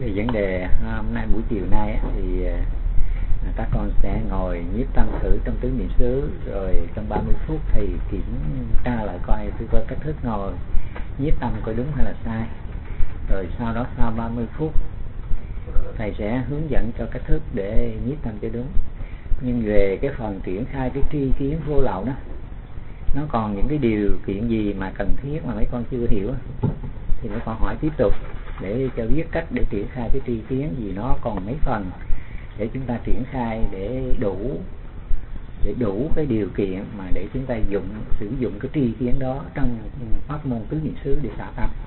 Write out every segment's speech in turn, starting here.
Thì vấn đề hôm nay buổi chiều nay thì các con sẽ ngồi nhiếp tâm thử trong tứ niệm xứ, rồi trong 30 phút thì kiểm tra lại coi cách thức ngồi nhiếp tâm coi đúng hay là sai. Rồi sau đó sau 30 phút thầy sẽ hướng dẫn cho cách thức để nhiếp tâm cho đúng. Nhưng về cái phần triển khai cái tri kiến vô lậu đó, nó còn những cái điều kiện gì mà cần thiết mà mấy con chưa hiểu thì mấy con hỏi tiếp tục để cho biết cách để triển khai cái tri kiến, gì nó còn mấy phần để chúng ta triển khai để đủ cái điều kiện mà để chúng ta sử dụng cái tri kiến đó trong pháp môn tứ niệm xứ để xả tâm.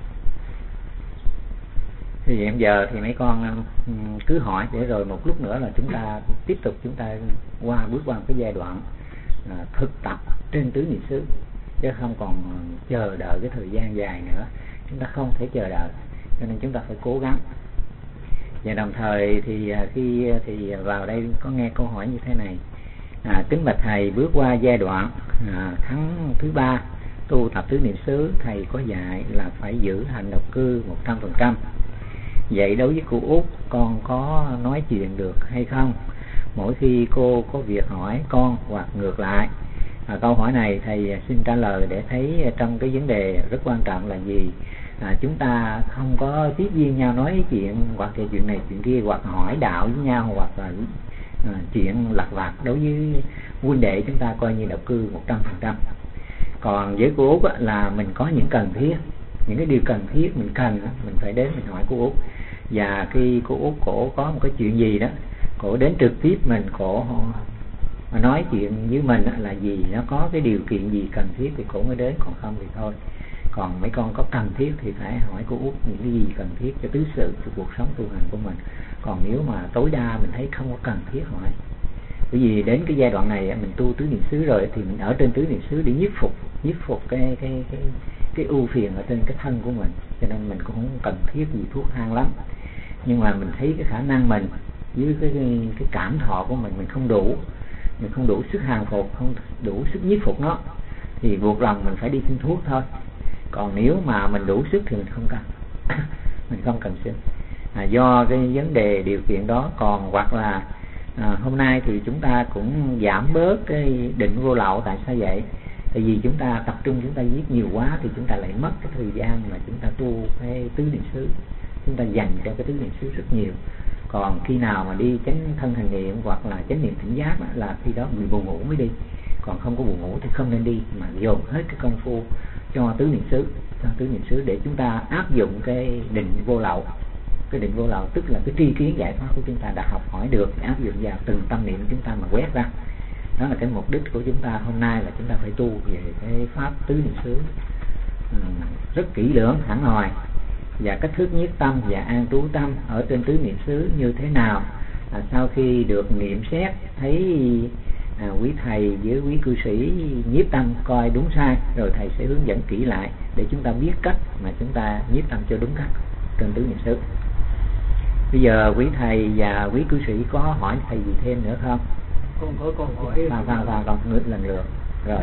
Thì hiện giờ thì mấy con cứ hỏi để rồi một lúc nữa là chúng ta tiếp tục bước qua một cái giai đoạn thực tập trên tứ niệm xứ, chứ không còn chờ đợi cái thời gian dài nữa. Chúng ta không thể chờ đợi, cho nên chúng ta phải cố gắng. Và đồng thời thì khi vào đây có nghe câu hỏi như thế này: kính bạch thầy, bước qua giai đoạn tháng thứ 3 tu tập tứ niệm xứ, thầy có dạy là phải giữ hành độc cư 100%. Vậy đối với cô Út, con có nói chuyện được hay không mỗi khi cô có việc hỏi con hoặc ngược lại? Câu hỏi này thầy xin trả lời để thấy trong cái vấn đề rất quan trọng là gì? Chúng ta không có tiếp viên nhau nói chuyện hoặc là chuyện này chuyện kia, hoặc hỏi đạo với nhau, hoặc là chuyện lặt vặt. Đối với huynh đệ chúng ta coi như độc cư 100%. Còn với cô Út là mình có những cần thiết, những cái điều cần thiết mình cần, mình phải đến mình hỏi cô Út. Và khi cô Út cổ có một cái chuyện gì đó, cổ đến trực tiếp mình, cổ mà nói chuyện với mình là gì, nó có cái điều kiện gì cần thiết thì cổ mới đến, còn không thì thôi. Còn mấy con có cần thiết thì phải hỏi cô Út những cái gì cần thiết cho tứ sự, cho cuộc sống tu hành của mình. Còn nếu mà tối đa mình thấy không có cần thiết hỏi, bởi vì đến cái giai đoạn này mình tu tứ niệm xứ rồi thì mình ở trên tứ niệm xứ để nhiếp phục cái ưu phiền ở trên cái thân của mình, cho nên mình cũng không cần thiết gì thuốc thang lắm. Nhưng mà mình thấy cái khả năng mình với cái cảm thọ của mình không đủ sức hàng phục, không đủ sức nhiếp phục nó, thì buộc lòng mình phải đi xin thuốc thôi. Còn nếu mà mình đủ sức thì mình không cần mình không cần xin. Do cái vấn đề điều kiện đó. Còn hoặc là hôm nay thì chúng ta cũng giảm bớt cái định vô lậu. Tại sao vậy? Tại vì chúng ta tập trung, chúng ta viết nhiều quá thì chúng ta lại mất cái thời gian mà chúng ta tu cái tứ niệm xứ. Chúng ta dành cho cái tứ niệm xứ rất nhiều. Còn khi nào mà đi chánh thân hành niệm hoặc là chánh niệm tỉnh giác là khi đó bị buồn ngủ mới đi. Còn không có buồn ngủ thì không nên đi, mà dồn hết cái công phu cho tứ niệm xứ để chúng ta áp dụng cái định vô lậu. Cái định vô lậu tức là cái tri kiến giải thoát của chúng ta đã học hỏi được, áp dụng vào từng tâm niệm chúng ta mà quét ra. Đó là cái mục đích của chúng ta hôm nay, là chúng ta phải tu về cái pháp tứ niệm xứ rất kỹ lưỡng, hẳn hoi. Và cách thức nhiếp tâm và an trú tâm ở trên tứ niệm xứ như thế nào? Sau khi được nghiệm xét thấy quý thầy với quý cư sĩ nhiếp tâm coi đúng sai, rồi thầy sẽ hướng dẫn kỹ lại để chúng ta biết cách mà chúng ta nhiếp tâm cho đúng cách trên tứ niệm xứ. Bây giờ quý thầy và quý cư sĩ có hỏi thầy gì thêm nữa không? Con có câu hỏi. Con ngược lần lượt rồi.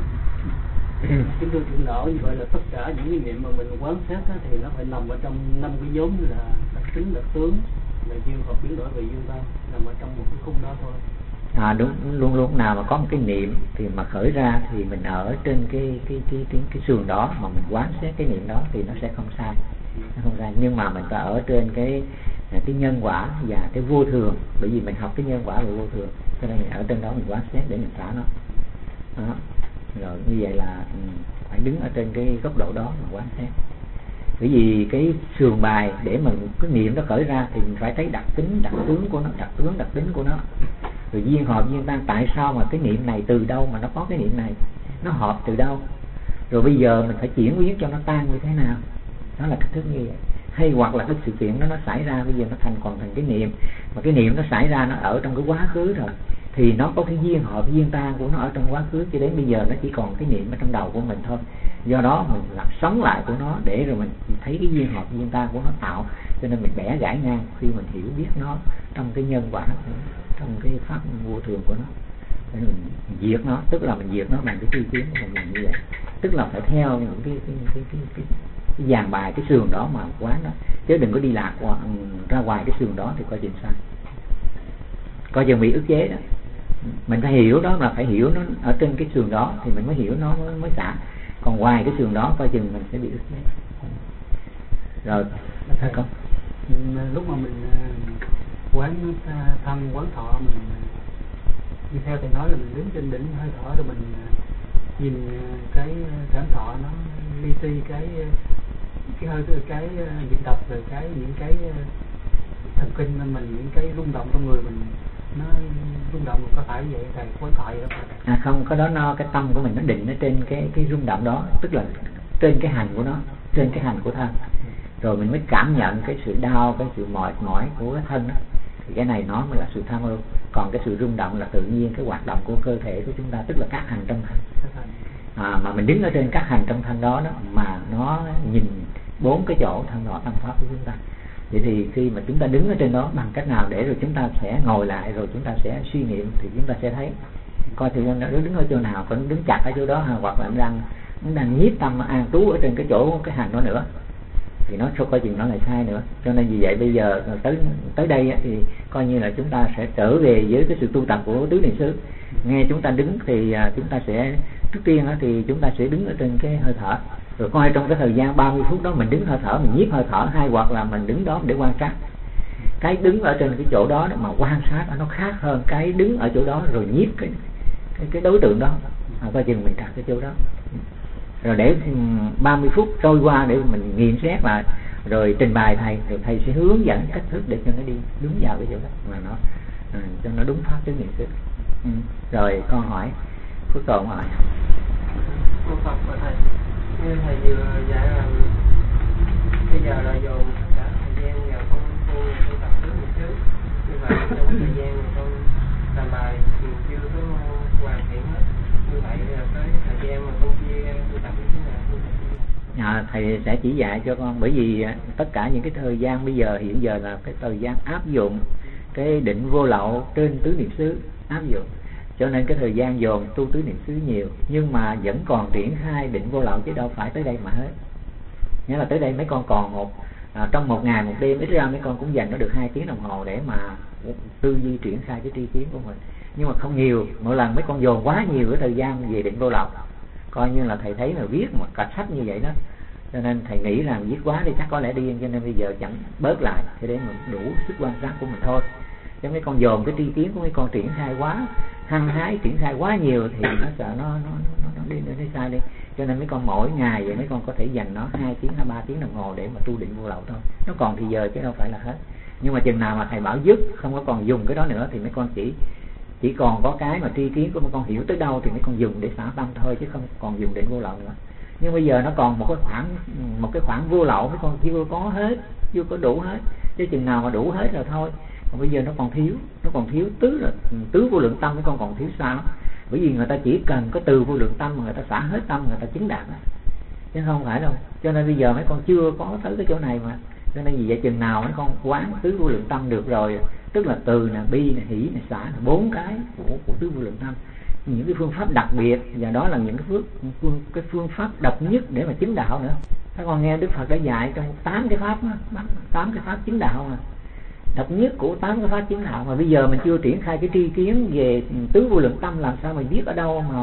Kính thưa trưởng lão, như vậy là tất cả những cái niệm mà mình quán sát thì nó phải nằm ở trong 5 cái nhóm là đặc tính, đặc tướng, là duyên hợp, biến đổi về duyên tâm, nằm ở trong một cái khung đó thôi. Đúng, luôn nào mà có một cái niệm thì mà khởi ra thì mình ở trên cái sườn đó mà mình quán xét cái niệm đó thì nó sẽ không sai. Nhưng mà mình ta ở trên cái nhân quả và cái vô thường, bởi vì mình học cái nhân quả và vô thường, cho nên mình ở trên đó mình quán xét để mình xả nó. Đó. Rồi như vậy là phải đứng ở trên cái góc độ đó mà quán xét. Bởi vì cái sườn bài để mà cái niệm nó khởi ra thì mình phải thấy đặc tính, đặc tướng của nó, đặc tính của nó. Rồi duyên hợp duyên tan, tại sao mà cái niệm này từ đâu mà nó có cái niệm này, nó hợp từ đâu, rồi bây giờ mình phải chuyển biến cho nó tan như thế nào. Đó là cách thức như vậy. Hay hoặc là cái sự kiện đó nó xảy ra bây giờ nó còn thành cái niệm, mà cái niệm nó xảy ra nó ở trong cái quá khứ rồi, thì nó có cái duyên hợp duyên tan của nó ở trong quá khứ, cho đến bây giờ nó chỉ còn cái niệm ở trong đầu của mình thôi. Do đó mình làm sống lại của nó để rồi mình thấy cái duyên hợp duyên tan của nó tạo, cho nên mình bẻ gãy ngang khi mình hiểu biết nó trong cái nhân quả, trong cái pháp vô thường của nó, để mình diệt nó, tức là mình diệt nó bằng cái tri kiến của mình như vậy. Tức là phải theo những cái dàn bài, cái sườn đó mà quán đó. chứ đừng có đi lạc ra ngoài cái sườn đó thì coi chừng sai, coi chừng bị ức chế đó. Mình phải hiểu đó, mà phải hiểu nó ở trên cái sườn đó thì mình mới hiểu nó mới xả, còn ngoài cái sườn đó coi chừng mình sẽ bị ức chế. Rồi thầy, con lúc mà mình quán thân quán thọ, mình như theo thầy nói là mình đứng trên đỉnh hơi thở, rồi mình nhìn cái cảm thọ nó li ti cái hơi cái nhịp đập, rồi những cái thần kinh mình, những cái rung động trong người mình nó rung động, có phải vậy thầy? Quán thọ vậy không? Không, cái đó cái tâm của mình nó định ở trên cái rung động đó, tức là trên cái hành của nó, trên cái hành của thân, rồi mình mới cảm nhận cái sự đau, cái sự mỏi của cái thân đó, thì cái này nó mới là sự tham ưu. Còn cái sự rung động là tự nhiên cái hoạt động của cơ thể của chúng ta, tức là các hành trong thân. Mà mình đứng ở trên các hành trong thân đó mà nó nhìn 4 cái chỗ thân thọ tâm pháp của chúng ta. Vậy thì khi mà chúng ta đứng ở trên đó bằng cách nào để rồi chúng ta sẽ ngồi lại, rồi chúng ta sẽ suy nghiệm, thì chúng ta sẽ thấy coi thì nó đứng ở chỗ nào, có đứng chặt ở chỗ đó hoặc là nó đang nhiếp tâm an trú ở trên cái chỗ cái hành đó nữa, thì nó coi chừng nó lại sai nữa. Cho nên vì vậy bây giờ tới đây thì coi như là chúng ta sẽ trở về với cái sự tu tập của tứ niệm xứ. Nghe chúng ta đứng thì chúng ta sẽ trước tiên thì chúng ta sẽ đứng ở trên cái hơi thở, rồi coi trong cái thời gian 30 phút đó mình đứng hơi thở, mình nhiếp hơi thở, hay hoặc là mình đứng đó để quan sát. Cái đứng ở trên cái chỗ đó mà quan sát nó khác hơn cái đứng ở chỗ đó rồi nhiếp cái đối tượng đó, coi chừng mình đặt cái chỗ đó. Rồi để 30 phút trôi qua để mình nghiệm xét lại, rồi trình bày thầy, rồi thầy sẽ hướng dẫn cách thức để cho nó đi đúng vào cái chỗ đó mà nó cho nó đúng pháp tứ niệm xứ. Rồi con hỏi Phước Tồn hỏi. Con Phật và thầy, như thầy vừa dạy là bây giờ là dồn tất cả thời gian vào con tu tập tứ niệm xứ, như vậy trong thời gian mà con làm bài thì chưa có hoàn thiện hết, như vậy là tới thời gian mà con chia tu tập như thế nào? Thầy sẽ chỉ dạy cho con, bởi vì tất cả những cái thời gian bây giờ hiện giờ là cái thời gian áp dụng cái định vô lậu trên tứ niệm xứ áp dụng, cho nên cái thời gian dồn tu tứ niệm xứ nhiều, nhưng mà vẫn còn triển khai định vô lậu chứ đâu phải tới đây mà hết. Nghĩa là tới đây mấy con còn trong một ngày một đêm ít ra mấy con cũng dành nó được 2 tiếng đồng hồ để mà tư duy triển khai cái tri kiến của mình, nhưng mà không nhiều. Mỗi lần mấy con dồn quá nhiều cái thời gian về định vô lậu, coi như là thầy thấy là viết một cả sách như vậy đó, cho nên thầy nghĩ là viết quá thì chắc có lẽ điên, cho nên bây giờ chẳng bớt lại để mình đủ sức quan sát của mình thôi. Chứ mấy con dồn cái tri kiến của mấy con triển khai quá hăng hái, triển khai quá nhiều thì nó sợ nó đi nó sai đi. Cho nên mấy con mỗi ngày vậy mấy con có thể dành nó 2 tiếng hay 3 tiếng đồng hồ để mà tu định vô lậu thôi. Nó còn thì giờ chứ đâu phải là hết. Nhưng mà chừng nào mà thầy bảo dứt không có còn dùng cái đó nữa thì mấy con chỉ còn có cái mà tri kiến của mấy con hiểu tới đâu thì mấy con dùng để xả tâm thôi, chứ không còn dùng định vô lậu nữa. Nhưng bây giờ nó còn một cái khoảng vô lậu mấy con chưa có hết, chưa có đủ hết, chứ chừng nào mà đủ hết rồi thôi. Còn bây giờ nó còn thiếu tứ vô lượng tâm, mấy con còn thiếu sao? Bởi vì người ta chỉ cần có từ vô lượng tâm mà người ta xả hết tâm, người ta chứng đạt đó, chứ không phải đâu. Cho nên bây giờ mấy con chưa có tới cái chỗ này mà. Cho nên vì vậy chừng nào mấy con quán tứ vô lượng tâm được rồi, tức là từ nè, bi nè, hỷ nè, xả nè, 4 cái của tứ vô lượng tâm, những cái phương pháp đặc biệt, và đó là những cái phương pháp độc nhất để mà chứng đạo nữa. Các con nghe Đức Phật đã dạy trong 8 cái pháp đó, 8 cái pháp chứng đạo mà, độc nhất của 8 cái pháp chứng đạo, mà bây giờ mình chưa triển khai cái tri kiến về tứ vô lượng tâm, làm sao mình biết ở đâu mà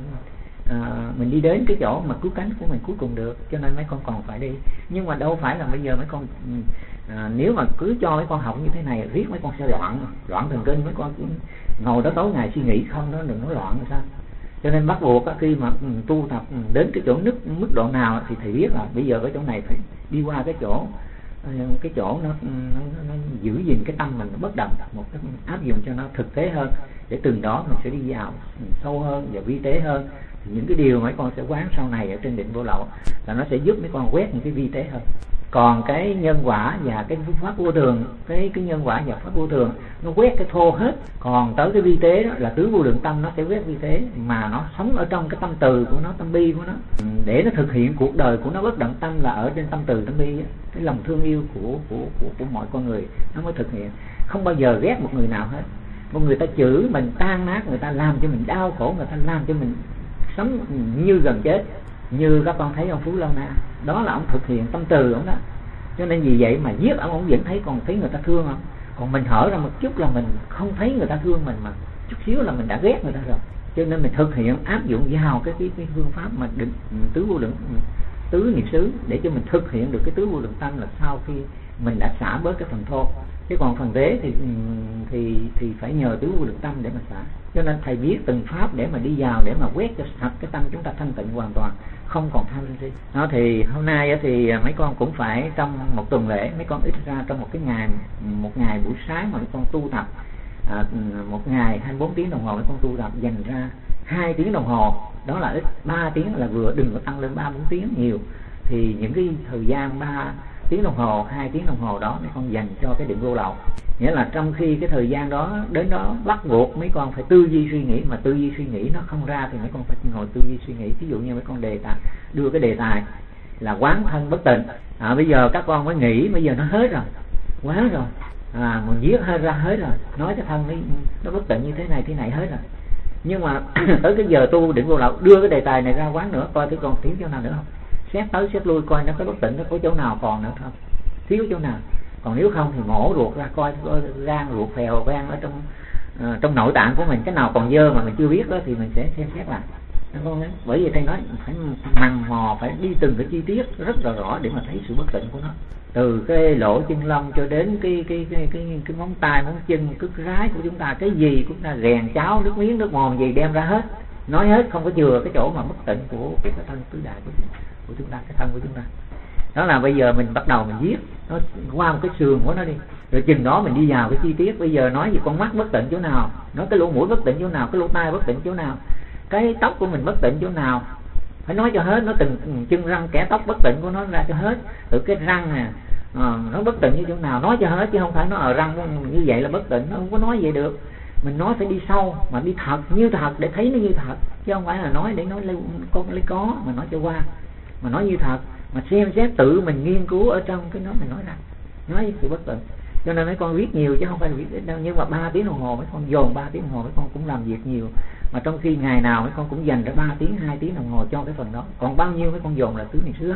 mình đi đến cái chỗ mà cứu cánh của mình cuối cùng được. Cho nên mấy con còn phải đi. Nhưng mà đâu phải là bây giờ mấy con nếu mà cứ cho mấy con học như thế này riết mấy con sẽ loạn thần kinh, mấy con ngồi đó tối ngày suy nghĩ không đó, đừng nói loạn là sao. Cho nên bắt buộc khi mà tu tập đến cái chỗ mức độ nào thì thầy biết là bây giờ cái chỗ này phải đi qua cái chỗ nó giữ gìn cái tâm mình nó bất động, một cái áp dụng cho nó thực tế hơn, để từng đó mình sẽ đi vào sâu hơn và vi tế hơn. Những cái điều mấy con sẽ quán sau này ở trên định vô lậu là nó sẽ giúp mấy con quét những cái vi tế hơn. Còn cái nhân quả và cái pháp vô thường, cái nhân quả và pháp vô thường nó quét cái thô hết. Còn tới cái vi tế đó là tứ vô lượng tâm, nó sẽ quét vi tế, mà nó sống ở trong cái tâm từ của nó, tâm bi của nó, để nó thực hiện cuộc đời của nó bất động tâm là ở trên tâm từ, tâm bi, cái lòng thương yêu của mọi con người nó mới thực hiện. Không bao giờ ghét một người nào hết. Một người ta chửi mình tan nát, người ta làm cho mình đau khổ, người ta làm cho mình sống như gần chết, như các con thấy ông Phú Lâu Na, đó là ông thực hiện tâm từ ông đó. Cho nên vì vậy mà giết ông vẫn thấy, còn thấy người ta thương không? Còn mình hở ra một chút là mình không thấy người ta thương mình, mà chút xíu là mình đã ghét người ta rồi. Cho nên mình thực hiện áp dụng vào cái phương pháp mà định tứ vô lượng tứ niệm xứ để cho mình thực hiện được cái tứ vô lượng tâm, là sau khi mình đã xả bớt cái phần thô. Chứ còn phần đế thì phải nhờ tứ vô lượng tâm để mà xả. Cho nên thầy biết từng pháp để mà đi vào, để mà quét cho sạch cái tâm chúng ta thanh tịnh hoàn toàn, không còn tham sân si. Đó thì hôm nay thì mấy con cũng phải trong một tuần lễ, mấy con ít ra trong một ngày buổi sáng mà mấy con tu tập, một ngày 24 tiếng đồng hồ mấy con tu tập, dành ra 2 tiếng đồng hồ, đó là ít. 3 tiếng là vừa, đừng có tăng lên 3-4 tiếng nhiều. Thì những cái thời gian 3 tiếng đồng hồ, 2 tiếng đồng hồ đó mấy con dành cho cái định vô lậu. Nghĩa là trong khi cái thời gian đó đến đó bắt buộc mấy con phải tư duy suy nghĩ, mà tư duy suy nghĩ nó không ra thì mấy con phải ngồi tư duy suy nghĩ. Ví dụ như mấy con đưa cái đề tài là quán thân bất tịnh, bây giờ các con mới nghĩ, bây giờ nó hết rồi, quá rồi, mình viết hơi ra hết rồi, nói cái thân nó bất tịnh như thế này hết rồi. Nhưng mà tới cái giờ tu định vô lậu, đưa cái đề tài này ra quán nữa, coi thử còn thiếu chỗ nào nữa không, xét tới xét lui coi nó có bất tịnh, nó có chỗ nào còn nữa không, thiếu chỗ nào. Còn nếu không thì mổ ruột ra coi gan ruột phèo gan ở trong nội tạng của mình, cái nào còn dơ mà mình chưa biết đó thì mình sẽ xem xét lại. Bởi vì thầy nói phải mằn mò, phải đi từng cái chi tiết rất là rõ để mà thấy sự bất tịnh của nó, từ cái lỗ chân lông cho đến cái móng tay móng chân, cái rái của chúng ta, cái gì cũng ta rèn cháo nước miếng nước mồm gì đem ra hết, nói hết, không có chừa cái chỗ mà bất tịnh của cái thân tứ đại của chúng ta, cái thân của chúng ta. Đó là bây giờ mình bắt đầu mình viết nó qua một cái sườn của nó đi, rồi chừng đó mình đi vào cái chi tiết. Bây giờ nói về con mắt bất tịnh chỗ nào, nói cái lỗ mũi bất tịnh chỗ nào, cái lỗ tai bất tịnh chỗ nào, cái tóc của mình bất tịnh chỗ nào, phải nói cho hết. Nó từng chân răng kẻ tóc bất tịnh của nó ra cho hết, từ cái răng nè, nó bất tịnh như chỗ nào nói cho hết, chứ không phải nó ở răng như vậy là bất tịnh, nó không có nói vậy được. Mình nói phải đi sâu mà đi thật như thật để thấy nó như thật, chứ không phải là nói để nói lấy có mà nói cho qua, mà nói như thật, mà xem xét tự mình nghiên cứu ở trong cái nó mình nói ra, nói sự bất tịnh. Cho nên mấy con viết nhiều chứ không phải là viết ít đâu, nhưng mà 3 tiếng đồng hồ mấy con dồn 3 tiếng đồng hồ mấy con cũng làm việc nhiều, mà trong khi ngày nào mấy con cũng dành ra 3 tiếng 2 tiếng đồng hồ cho cái phần đó, còn bao nhiêu mấy con dồn là tứ niệm xứ hết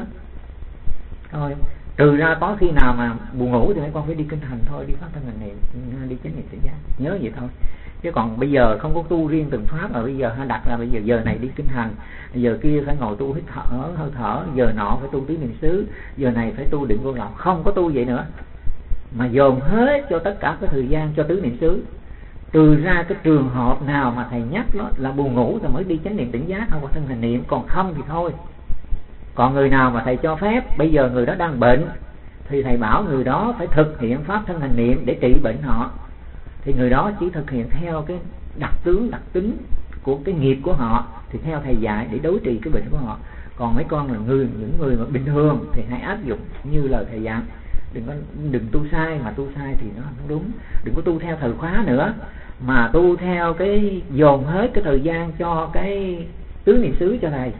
thôi. Trừ ra có khi nào mà buồn ngủ thì mấy con phải đi kinh hành thôi, đi phát thân hành niệm, đi chánh niệm tỉnh giác, nhớ vậy thôi. Chứ còn bây giờ không có tu riêng từng pháp, mà bây giờ đặt ra bây giờ này đi kinh hành, giờ kia phải ngồi tu hít thở hơi thở, giờ nọ phải tu tứ niệm xứ, giờ này phải tu định vô lậu, không có tu vậy nữa, mà dồn hết cho tất cả cái thời gian cho tứ niệm xứ. Trừ ra cái trường hợp nào mà thầy nhắc đó là buồn ngủ thì mới đi chánh niệm tỉnh giác hoặc thân hành niệm, còn không thì thôi. Còn người nào mà thầy cho phép, bây giờ người đó đang bệnh thì thầy bảo người đó phải thực hiện pháp thân hành niệm để trị bệnh họ, thì người đó chỉ thực hiện theo cái đặc tướng đặc tính của cái nghiệp của họ, thì theo thầy dạy để đối trị cái bệnh của họ. Còn mấy con là những người mà bình thường thì hãy áp dụng như lời thầy dạy, đừng tu sai, mà tu sai thì nó không đúng. Đừng có tu theo thời khóa nữa, mà tu theo cái dồn hết cái thời gian cho cái tứ niệm xứ cho thầy.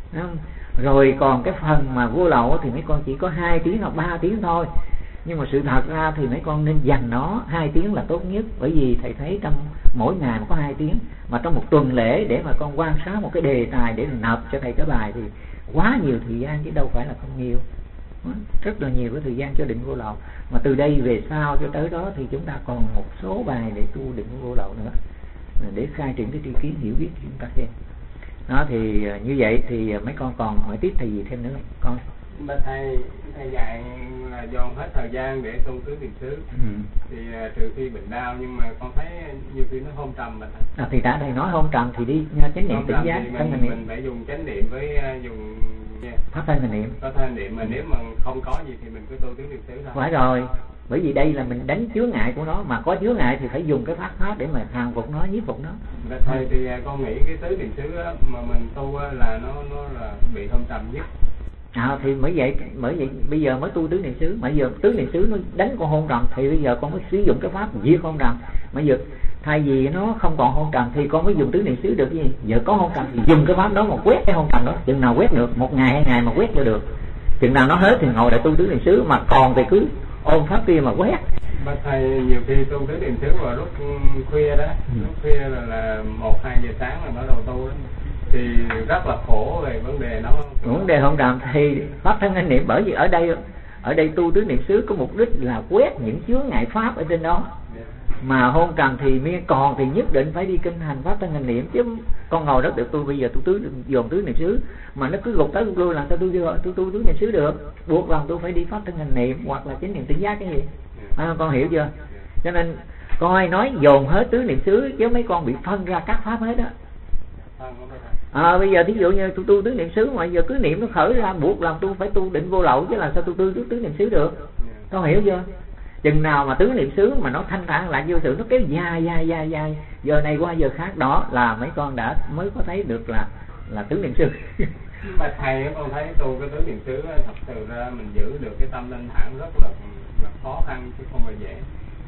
Rồi còn cái phần mà vô lậu thì mấy con chỉ có 2 tiếng hoặc 3 tiếng thôi, nhưng mà sự thật ra thì mấy con nên dành nó 2 tiếng là tốt nhất. Bởi vì thầy thấy trong mỗi ngày mà có 2 tiếng, mà trong một tuần lễ để mà con quan sát một cái đề tài để nộp cho thầy cái bài thì quá nhiều thời gian chứ đâu phải là không nhiều, rất là nhiều cái thời gian cho định vô lậu. Mà từ đây về sau cho tới đó thì chúng ta còn một số bài để tu định vô lậu nữa, để khai triển cái tri kiến hiểu biết chúng ta xem. Đó thì như vậy thì mấy con còn hỏi tiếp thầy gì thêm nữa con? Thầy dạy là dồn hết thời gian để tu tứ niệm xứ, thì trừ khi bệnh đau, nhưng mà con thấy nhiều khi nó hôn trầm mà thầy. Thì đã thầy nói hôn trầm thì đi chánh niệm tỉnh giác, mình phải dùng chánh niệm với dùng pháp thân hành niệm. Pháp thân hành niệm, mà nếu mà không có gì thì mình cứ tu tứ niệm xứ thôi. Phải rồi, bởi vì đây là mình đánh chướng ngại của nó, mà có chướng ngại thì phải dùng cái pháp để mà hàng phục nó, nhiếp phục nó. Thầy thì con nghĩ cái tứ niệm xứ mà mình tu là nó là bị hôn trầm nhất. Thì bởi vậy bây giờ mới tu tứ niệm xứ, mà giờ tứ niệm xứ nó đánh con hôn trầm thì bây giờ con mới sử dụng cái pháp diệt hôn trầm. Mà giờ thay vì nó không còn hôn trầm thì con mới dùng tứ niệm xứ được gì. Giờ có hôn trầm thì dùng cái pháp đó mà quét cái hôn trầm đó, chừng nào quét được, 1 ngày 2 ngày mà quét cho được, chừng nào nó hết thì ngồi lại tu tứ niệm xứ, mà còn thì cứ ôm pháp kia mà quét. Bác thầy nhiều khi tu tứ niệm xứ vào lúc khuya đó, lúc khuya là 1-2 giờ sáng là bắt đầu tu đó, thì rất là khổ về vấn đề đó. Vấn đề hôn trầm thì pháp thân hành niệm, bởi vì ở đây Ở đây tu tứ niệm xứ có mục đích là quét những chướng ngại pháp ở trên đó. Mà hôn trần thì còn thì nhất định phải đi kinh hành pháp thân hành niệm, chứ con ngồi đó được tôi bây giờ tôi dồn tứ niệm xứ mà nó cứ gục tới gục lui, làm sao tôi tu tứ niệm xứ được? Buộc lòng tôi phải đi pháp thân hành niệm hoặc là chánh niệm tỉnh giác cái gì. Con hiểu chưa? Cho nên coi nói dồn hết tứ niệm xứ chứ mấy con bị phân ra các pháp hết đó. Bây giờ thí dụ như tôi tu tứ niệm xứ mà giờ cứ niệm nó khởi ra, buộc lòng tôi phải tu định vô lậu, chứ làm sao tôi tu tứ niệm xứ được? Con hiểu chưa? Chừng nào mà tứ niệm xứ mà nó thanh thản lại vô sự, nó kéo dài giờ này qua giờ khác, đó là mấy con đã mới có thấy được là tứ niệm xứ. Mà thầy con thấy tu cái tứ niệm xứ thật sự ra mình giữ được cái tâm thanh thản rất là khó khăn chứ không phải dễ.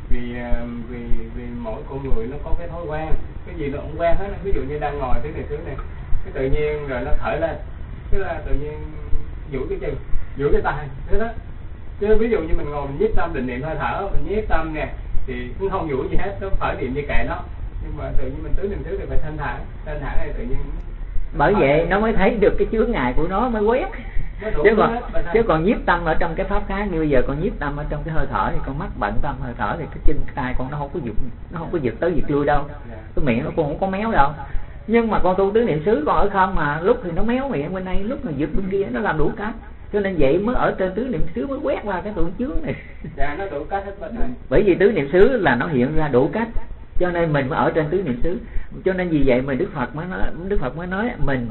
Vì mỗi con người nó có cái thói quen, cái gì nó cũng quen hết. Ví dụ như đang ngồi tứ niệm xứ này, cái tự nhiên rồi nó khởi lên, tức là tự nhiên duỗi cái chân, duỗi cái tay, thế đó. Chứ ví dụ như mình ngồi mình nhiếp tâm định niệm hơi thở, mình nhiếp tâm nè thì cũng không duỗi gì hết, nó khởi niệm như kệ nó. Nhưng mà tự nhiên mình tứ niệm xứ thì phải thanh thản này tự nhiên. Bởi vậy nó mới thấy được cái chướng ngại của nó mới quét. Chứ còn nhiếp tâm ở trong cái pháp khác, như bây giờ con nhiếp tâm ở trong cái hơi thở thì con mắt bận tâm hơi thở thì cái chân cái tay con nó không có giật tới giật lui đâu, cái miệng nó cũng không có méo đâu. Nhưng mà con tu tứ niệm xứ con ở không mà lúc thì nó méo miệng bên đây, lúc mà giật bên kia, nó làm đủ cách. Cho nên vậy mới ở trên tứ niệm xứ mới quét ra cái tụ chướng này. Dạ, nó đủ cách hết bệnh này. Bởi vì tứ niệm xứ là nó hiện ra đủ cách, cho nên mình mới ở trên tứ niệm xứ. Cho nên vì vậy mà Đức Phật mới nói mình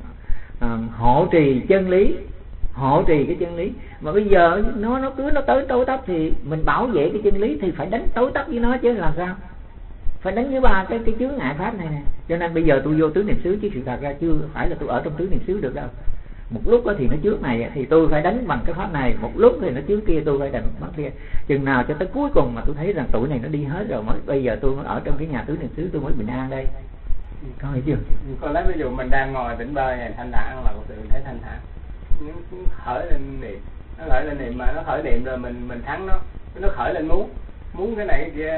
hộ trì chân lý, hộ trì cái chân lý. Mà bây giờ nó tới tối tắp thì mình bảo vệ cái chân lý thì phải đánh tối tắp với nó chứ làm sao? Phải đánh với ba cái chướng ngại pháp này nè. Cho nên bây giờ tôi vô tứ niệm xứ chứ sự thật ra chưa phải là tôi ở trong tứ niệm xứ được đâu. Một lúc thì nó trước này thì tôi phải đánh bằng cái pháp này, một lúc thì nó trước kia tôi phải đánh pháp kia. Chừng nào cho tới cuối cùng mà tôi thấy rằng tuổi này nó đi hết rồi, mới bây giờ tôi mới ở trong cái nhà tứ niệm xứ tôi mới bình an đây. Con hiểu chưa? Con lấy ví dụ mình đang ngồi tỉnh bơ này thanh thản là một sự thấy thanh thản, nó khởi lên niệm, nó khởi lên niệm mà nó khởi niệm rồi mình thắng nó khởi lên muốn cái này cái kia.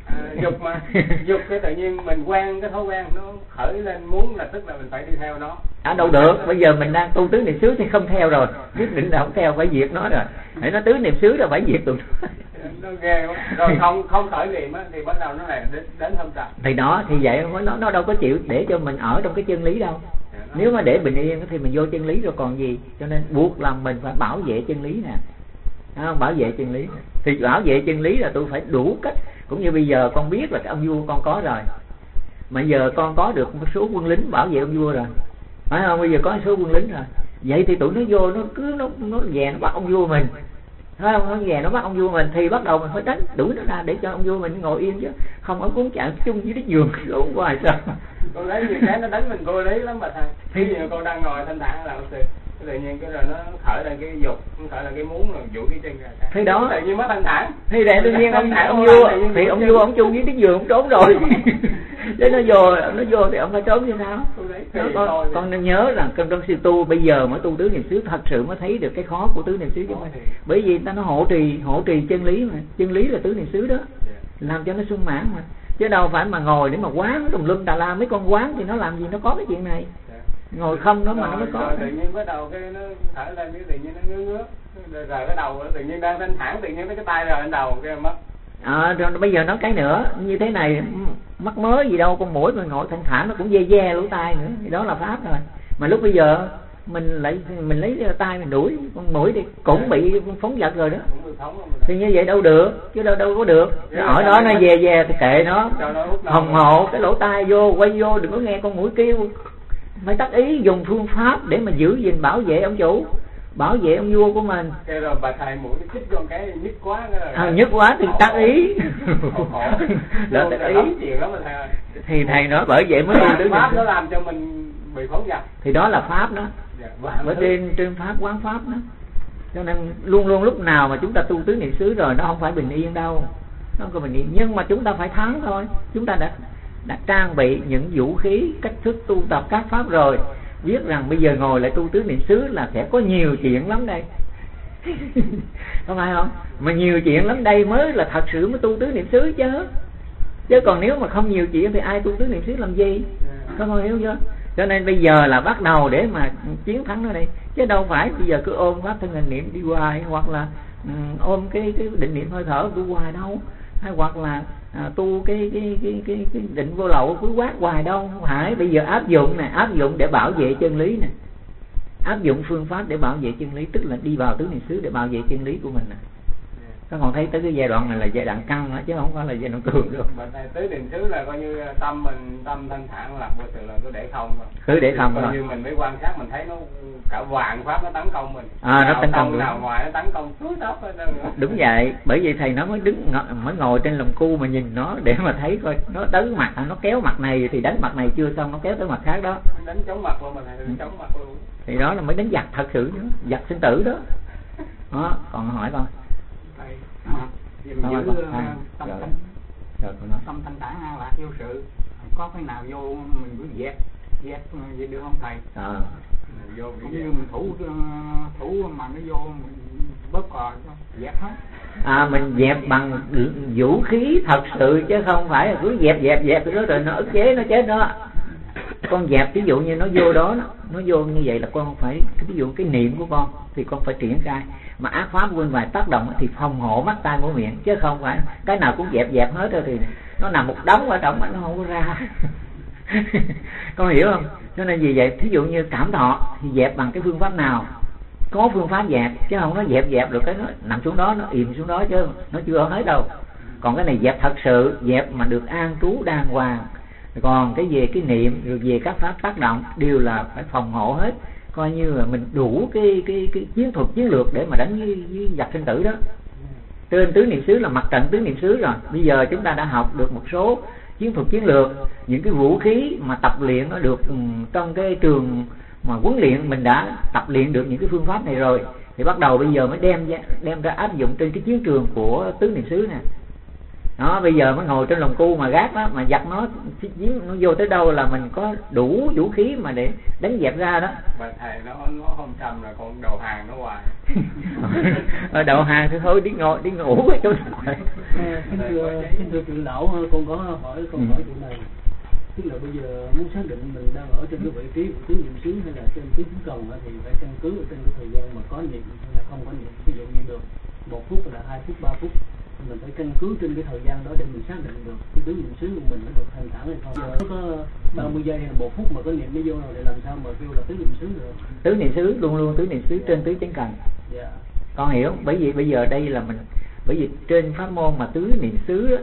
Dục mà dục cái tự nhiên mình quen cái thói quen nó khởi lên muốn là tức là mình phải đi theo nó. Đâu được, bây giờ mình đang tu tứ niệm xứ thì không theo rồi, quyết định là không theo, phải diệt nó rồi. Để nó tứ niệm xứ rồi phải diệt tụi nó ghê quá. Rồi không khởi niệm á thì bắt đầu nó lại đến hôm trần. Thì đó thì vậy nó đâu có chịu để cho mình ở trong cái chân lý đâu. Nếu mà để bình yên thì mình vô chân lý rồi còn gì. Cho nên buộc lòng mình phải bảo vệ chân lý nè. Không, bảo vệ chân lý. Thì bảo vệ chân lý là tôi phải đủ cách. Cũng như bây giờ con biết là cái ông vua con có rồi, mà giờ con có được một số quân lính bảo vệ ông vua rồi, phải không? Bây giờ có một số quân lính rồi, vậy thì tụi nó vô nó cứ nó về nó bắt ông vua mình, phải không? Nó về nó bắt ông vua mình thì bắt đầu mình phải đánh đuổi nó ra để cho ông vua mình ngồi yên chứ không ông cũng chạy chung với cái giường luôn hoài sao? Con lấy nhiều cái nó đánh mình vô lý lắm mà thầy. Thì giờ con đang ngồi thanh thản là cái tự nhiên cái rồi nó khởi lên cái dục, nó khởi lên cái muốn rồi duỗi cái chân ra. Thì đó tự nhiên mất thanh thản. Thì để tự nhiên ông vua thì ông vua ông chung với cái giường ông trốn rồi. Chứ nó vô thì ông phải trốn như sao? Con nên nhớ rằng trong siêu tu bây giờ mới tu tứ niệm xứ thật sự mới thấy được cái khó của tứ niệm xứ chứ. Bởi vì ta nó hộ trì chân lý mà, chân lý là tứ niệm xứ đó, làm cho nó sung mãn mà. Chứ đâu phải mà ngồi để mà quán tùm lum tà la, mấy con quán thì nó làm gì nó có cái chuyện này. Ngồi không đó mà nó mới có. Tự nhiên bắt đầu cái nó thở lên cái tự nhiên nó ngứa rồi cái đầu tự nhiên đang thanh thản tự nhiên cái tay rồi lên đầu cái mất. Rồi bây giờ nói cái nữa như thế này mắc mớ gì đâu, con mũi mình ngồi thanh thản nó cũng ve lỗ tai nữa, thì đó là pháp rồi. Mà lúc bây giờ mình lấy tay mình đuổi con mũi thì cũng bị phóng dật rồi đó. Thì như vậy đâu được, chứ đâu có được. Ở đó nó ve thì kệ nó, hồng hộ cái lỗ tai vô, quay vô đừng có nghe con mũi kêu. Phải tác ý dùng phương pháp để mà giữ gìn bảo vệ ông chủ, bảo vệ ông vua của mình. Cái rồi bà thầy mũi nó chích con cái nhức quá rồi. Nhức quá thì tác ý. Đó tác ý. Thì thầy nói bởi vậy mới tu tứ niệm xứ. Nó làm cho mình bị phóng dật. Thì đó là pháp đó. Bởi trên pháp quán pháp đó. Cho nên luôn lúc nào mà chúng ta tu tứ niệm xứ rồi nó không phải bình yên đâu. Nó không có bình yên, nhưng mà chúng ta phải thắng thôi. Chúng ta đã trang bị những vũ khí cách thức tu tập các pháp rồi, biết rằng bây giờ ngồi lại tu tứ niệm xứ là sẽ có nhiều chuyện lắm đây. Không phải không? Mà nhiều chuyện lắm đây mới là thật sự mới tu tứ niệm xứ chứ còn nếu mà không nhiều chuyện thì ai tu tứ niệm xứ làm gì? Không hiểu chưa? Cho nên bây giờ là bắt đầu để mà chiến thắng nó đây, chứ đâu phải bây giờ cứ ôm pháp thân hành niệm đi hoài, hoặc là ôm cái định niệm hơi thở tu hoài đâu, hay hoặc là tu cái định vô lậu cứ quát hoài đâu. Không phải, bây giờ áp dụng này, áp dụng để bảo vệ chân lý này, áp dụng phương pháp để bảo vệ chân lý, tức là đi vào tứ niệm xứ để bảo vệ chân lý của mình nè. Các con thấy tới cái giai đoạn này là giai đoạn căng đó, chứ không phải là giai đoạn cường được. Mà thầy tứ niệm xứ là coi như tâm mình, tâm thanh thản lạc vô sự là cứ để không thôi. Cứ để không thôi. Coi như mình mới quan sát mình thấy nó cả vạn pháp nó tấn công mình. Nó tấn công nào ngoài nó tấn công suốt tóc hết. Đúng vậy, bởi vì thầy nó mới ngồi trên lồng cu mà nhìn nó để mà thấy coi nó đánh mặt, nó kéo mặt này thì đánh mặt này chưa xong nó kéo tới mặt khác đó. Đánh chống mặt luôn, mình thầy chống mặt luôn. Thì đó là mới đánh giặc thật sự nữa, giặc sinh tử đó. Đó, còn hỏi con. Tâm thanh thản an lạc vô sự, có cái nào vô mình cứ dẹp vậy được không thầy? Vô cũng như mình thủ mà nó vô mình bóp cò dẹp hết. Mình dẹp bằng vũ khí thật sự chứ không phải là cứ dẹp cái đó rồi nó ức chế nó chết đó. Con dẹp ví dụ như nó vô đó, nó vô như vậy là con phải, ví dụ cái niệm của con thì con phải triển khai, mà ác pháp bên ngoài tác động thì phòng hộ mắt tai mũi miệng, chứ không phải cái nào cũng dẹp hết rồi thì nó nằm một đống ở trong nó không có ra. Con hiểu không? Cho nên vì vậy thí dụ như cảm thọ thì dẹp bằng cái phương pháp nào, có phương pháp dẹp, chứ không nó dẹp được cái nó nằm xuống đó, nó im xuống đó chứ nó chưa hết đâu. Còn cái này dẹp thật sự, dẹp mà được an trú đàng hoàng. Còn cái về cái niệm rồi về các pháp tác động đều là phải phòng hộ hết, coi như là mình đủ cái chiến thuật chiến lược để mà đánh với giặc sinh tử đó. Trên tứ niệm xứ là mặt trận tứ niệm xứ rồi. Bây giờ chúng ta đã học được một số chiến thuật chiến lược, những cái vũ khí mà tập luyện nó được trong cái trường mà huấn luyện, mình đã tập luyện được những cái phương pháp này rồi, thì bắt đầu bây giờ mới đem ra áp dụng trên cái chiến trường của tứ niệm xứ nè. Đó, bây giờ mới ngồi trên lồng cu mà gác đó, mà giặc nó vô tới đâu là mình có đủ vũ khí mà để đánh dẹp ra đó. Bà thầy nó không trầm là con đầu hàng nó hoài. Đầu hàng thì thôi đi ngủ ở chỗ này. Xin thưa trưởng lão, con có hỏi chuyện này, tức là bây giờ muốn xác định mình đang ở trên cái vị trí của tứ niệm xứ hay là trên tứ chính cần thì phải căn cứ ở trên cái thời gian mà có niệm hay là không có niệm. Ví dụ như được 1 phút hay là 2 phút 3 phút, mình phải căn cứ trên cái thời gian đó để mình xác định được cái tứ niệm xứ của mình nó được thanh thản hay không. Giờ có 30 giây hay là 1 phút mà có niệm nó vô rồi thì làm sao mà kêu là tứ niệm xứ được? Tứ niệm xứ luôn tứ niệm xứ trên tứ chánh cần. Con hiểu, bởi vì bây giờ đây là mình, bởi vì trên pháp môn mà tứ niệm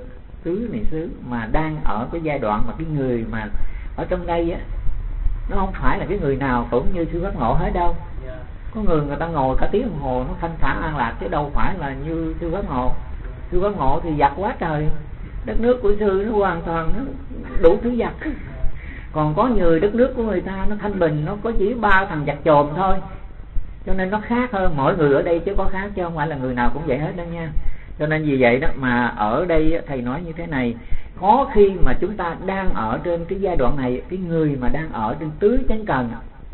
xứ mà đang ở cái giai đoạn mà cái người mà ở trong đây á, nó không phải là cái người nào cũng như sư Phát Ngộ hết đâu. Có người ta ngồi cả tiếng đồng hồ nó thanh thản an lạc, chứ đâu phải là như sư Phát Ngộ. Sư Phát Ngộ thì giặc quá trời, đất nước của sư nó hoàn toàn nó đủ thứ giặc. Còn có người đất nước của người ta nó thanh bình, nó có chỉ 3 thằng giặc chồm thôi, cho nên nó khác hơn. Mỗi người ở đây chứ có khác, chứ không phải là người nào cũng vậy hết đó nha. Cho nên vì vậy đó mà ở đây thầy nói như thế này, có khi mà chúng ta đang ở trên cái giai đoạn này, cái người mà đang ở trên tứ chánh cần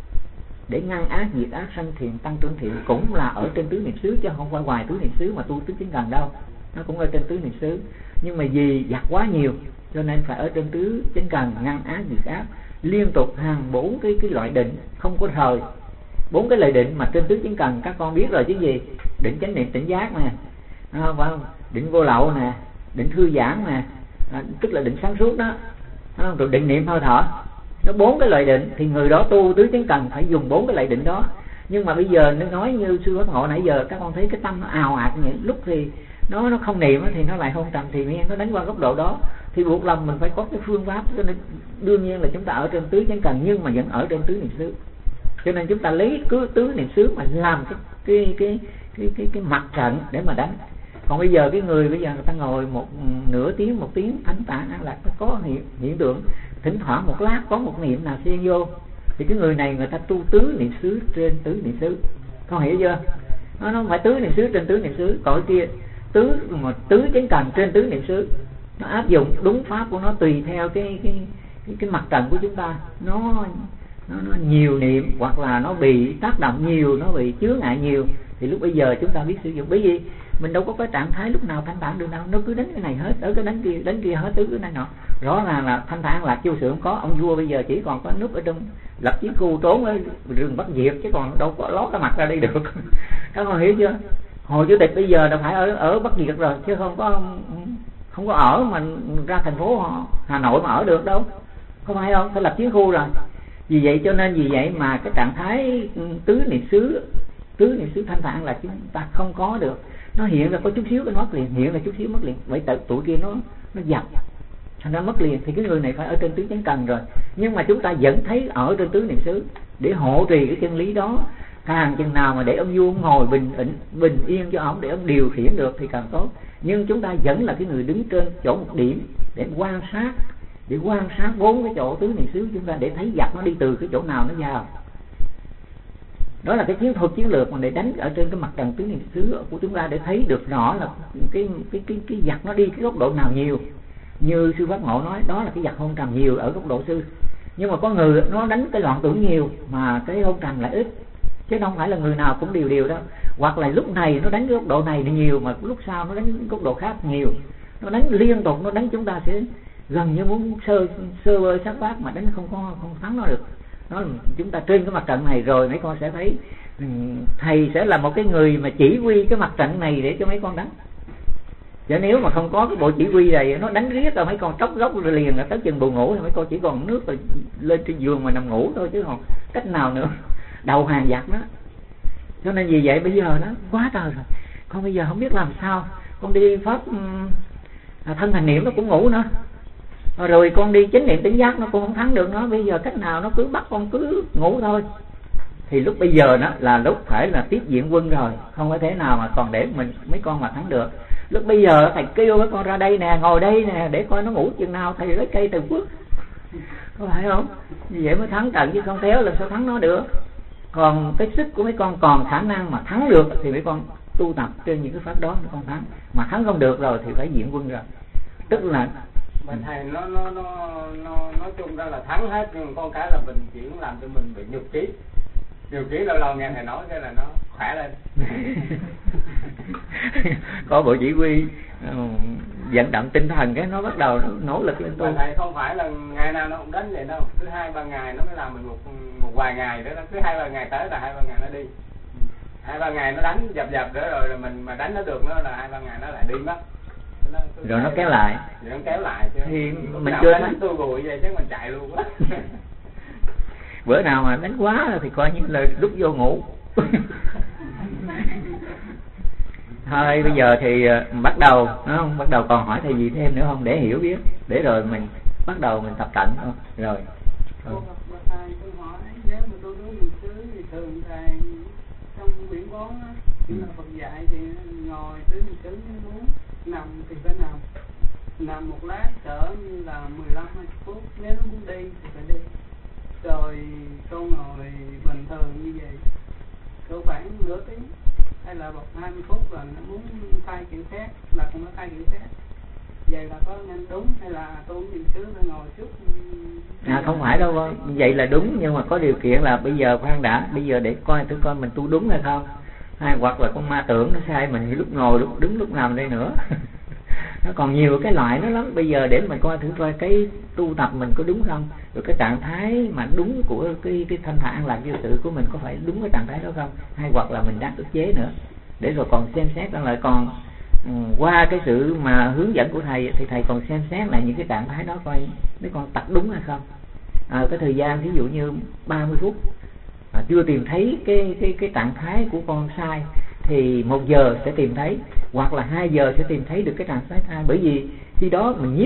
để ngăn ác diệt ác sanh thiện tăng trưởng thiện cũng là ở trên tứ niệm xứ, chứ không phải ngoài tứ niệm xứ mà tu tứ chánh cần đâu, nó cũng ở trên tứ niệm xứ. Nhưng mà vì giặc quá nhiều cho nên phải ở trên tứ chánh cần ngăn ác diệt ác liên tục hàng 4 cái loại định, không có thời. 4 cái loại định mà trên tứ chánh cần các con biết rồi chứ gì. Định chánh niệm tỉnh giác nè, phải không? Định vô lậu nè, định thư giãn nè, tức là định sáng suốt đó, rồi định niệm hơi thở. Nó 4 cái loại định thì người đó tu tứ chánh cần phải dùng 4 cái loại định đó. Nhưng mà bây giờ nó nói như sư Phát Ngộ nãy giờ các con thấy cái tâm nó ào ạt như lúc thì nó không niệm thì nó lại không trầm thì nó đánh qua góc độ đó, thì buộc lòng mình phải có cái phương pháp. Cho nên đương nhiên là chúng ta ở trên tứ chánh cần nhưng mà vẫn ở trên tứ niệm xứ. Cho nên chúng ta lấy cứ tứ niệm xứ mà làm cái mặt trận để mà đánh. Còn bây giờ cái người bây giờ người ta ngồi nửa tiếng 1 tiếng thanh tản an lạc, nó có hiện tượng thỉnh thoảng một lát có một niệm nào xen vô, thì cái người này người ta tu tứ niệm xứ trên tứ niệm xứ. Con hiểu chưa? Nó không phải tứ niệm xứ trên tứ niệm xứ, còn cái kia tứ chánh cần trên tứ niệm xứ. Nó áp dụng đúng pháp của nó tùy theo cái mặt trận của chúng ta. Nó nhiều niệm hoặc là nó bị tác động nhiều, nó bị chướng ngại nhiều, thì lúc bây giờ chúng ta biết sử dụng. Bởi vì mình đâu có cái trạng thái lúc nào thanh thản được đâu, nó cứ đánh cái này hết, ở cái đánh kia hết, tứ cái này nọ. Rõ ràng là thanh thản lạc vô sự không có. Ông vua bây giờ chỉ còn có núp ở trong lập chiến khu trốn ở rừng Bắc Việt, chứ còn đâu có ló cái mặt ra đây được. Các con hiểu chưa? Hồ Chủ tịch bây giờ đã phải ở Bắc Việt rồi, chứ không có ở mà ra thành phố Hà Nội mà ở được đâu, không phải không? Phải lập chiến khu rồi. Vì vậy mà cái trạng thái tứ niệm xứ thanh thản là chúng ta không có được. Nó hiện ra có chút xíu cái mất liền, hiện ra chút xíu mất liền. Vậy tụi kia nó dập, thành ra mất liền. Thì cái người này phải ở trên tứ chánh cần rồi. Nhưng mà chúng ta vẫn thấy ở trên tứ niệm xứ để hộ trì cái chân lý đó. Càng chừng nào mà để ông vua ngồi bình yên cho ông, để ông điều khiển được thì càng tốt. Nhưng chúng ta vẫn là cái người đứng trên chỗ một điểm để quan sát vốn cái chỗ tứ niệm xứ chúng ta, để thấy giặc nó đi từ cái chỗ nào nó vào. Đó là cái chiến thuật chiến lược mà để đánh ở trên cái mặt trận tứ niệm xứ của chúng ta, để thấy được rõ là cái giặc nó đi cái góc độ nào nhiều. Như sư Pháp Ngộ nói, đó là cái giặc hôn trầm nhiều ở góc độ sư. Nhưng mà có người nó đánh cái loạn tưởng nhiều mà cái hôn trầm lại ít, chứ không phải là người nào cũng đều đâu. Hoặc là lúc này nó đánh cái góc độ này nhiều, mà lúc sau nó đánh góc độ khác nhiều. Nó đánh liên tục, nó đánh chúng ta sẽ gần như muốn sơ bơ sát bát mà đánh không thắng nó được. Đó là chúng ta trên cái mặt trận này rồi mấy con sẽ thấy thầy sẽ là một cái người mà chỉ huy cái mặt trận này để cho mấy con đánh. Chứ nếu mà không có cái bộ chỉ huy này, nó đánh riết rồi mấy con tróc gốc rồi liền là tới chừng buồn ngủ thì mấy con chỉ còn nước rồi lên trên giường mà nằm ngủ thôi, chứ không cách nào nữa. Đầu hàng giặc đó. Cho nên vì vậy bây giờ đó quá trời rồi, con bây giờ không biết làm sao. Con đi pháp thân hành niệm nó cũng ngủ nữa, rồi con đi chánh niệm tỉnh giác nó cũng không thắng được nó. Bây giờ cách nào nó cứ bắt con cứ ngủ thôi. Thì lúc bây giờ đó là lúc phải là tiếp diện quân rồi, không có thể nào mà còn để mấy con mà thắng được. Lúc bây giờ thầy kêu mấy con ra đây nè, ngồi đây nè, để coi nó ngủ chừng nào thầy lấy cây từ bước, có phải không? Như vậy mới thắng trận, chứ không khéo làm sao thắng nó được. Còn cái sức của mấy con còn khả năng mà thắng được thì mấy con tu tập trên những cái pháp đó mấy con thắng. Mà thắng không được rồi thì phải diện quân rồi. Tức là mà thầy nó nói chung ra là thắng hết, nhưng con cái là mình chỉ làm cho mình bị nhục trí. Nhục trí lâu lâu nghe thầy nói cái là nó khỏe lên. Có bộ chỉ huy vận động tinh thần cái nó bắt đầu nó nỗ lực lên tu. Thầy không phải là ngày nào nó cũng đánh vậy đâu, cứ 2-3 ngày nó mới làm mình một vài ngày đó, cứ 2-3 ngày tới là 2-3 ngày nó đi. 2-3 ngày nó đánh dập nữa rồi là mình mà đánh nó được nó là 2-3 ngày nó lại đi mất. Rồi nó kéo lại. Rồi nó kéo lại chứ. Thì mình chưa thấy tôi bụi vậy chứ mình chạy luôn quá. Bữa nào mà đánh quá thì coi như là đút vô ngủ. Thôi bây giờ thì bắt đầu, đúng không? Bắt đầu còn hỏi thầy gì thêm nữa không để hiểu biết, để rồi mình bắt đầu mình tập tành thôi. Rồi. Thầy tôi hỏi nếu mà tôi đúng niệm xứ thì thường thầy trong quyển bón á, như là Phật dạy thì ngồi tứ niệm xứ muốn nằm thì phải nằm một lát cỡ như là 15-20 phút, nếu nó muốn đi thì phải đi. Rồi con ngồi bình thường như vậy cỡ khoảng nửa tiếng hay là 20 phút là nó muốn thay kiểu khác là con nó thay kiểu khác. Vậy là có nên đúng hay là tôi niệm xứ phải ngồi trước? Không phải đâu, vậy là đúng, nhưng mà có điều kiện là bây giờ khoan đã, bây giờ để coi thử coi mình tu đúng hay không. Hay hoặc là con ma tưởng nó sai mình lúc ngồi lúc đứng lúc nằm đây nữa. Nó còn nhiều cái loại đó lắm. Bây giờ để mình coi thử coi cái tu tập mình có đúng không, rồi cái trạng thái mà đúng của cái thanh thản an lạc vô sự của mình có phải đúng cái trạng thái đó không, hay hoặc là mình đang ức chế nữa, để rồi còn xem xét lại. Còn qua cái sự mà hướng dẫn của thầy thì thầy còn xem xét lại những cái trạng thái đó coi nếu con tập đúng hay không. Cái thời gian ví dụ như 30 phút chưa tìm thấy cái trạng thái của con sai thì 1 giờ sẽ tìm thấy, hoặc là 2 giờ sẽ tìm thấy được cái trạng thái sai. Bởi vì khi đó mình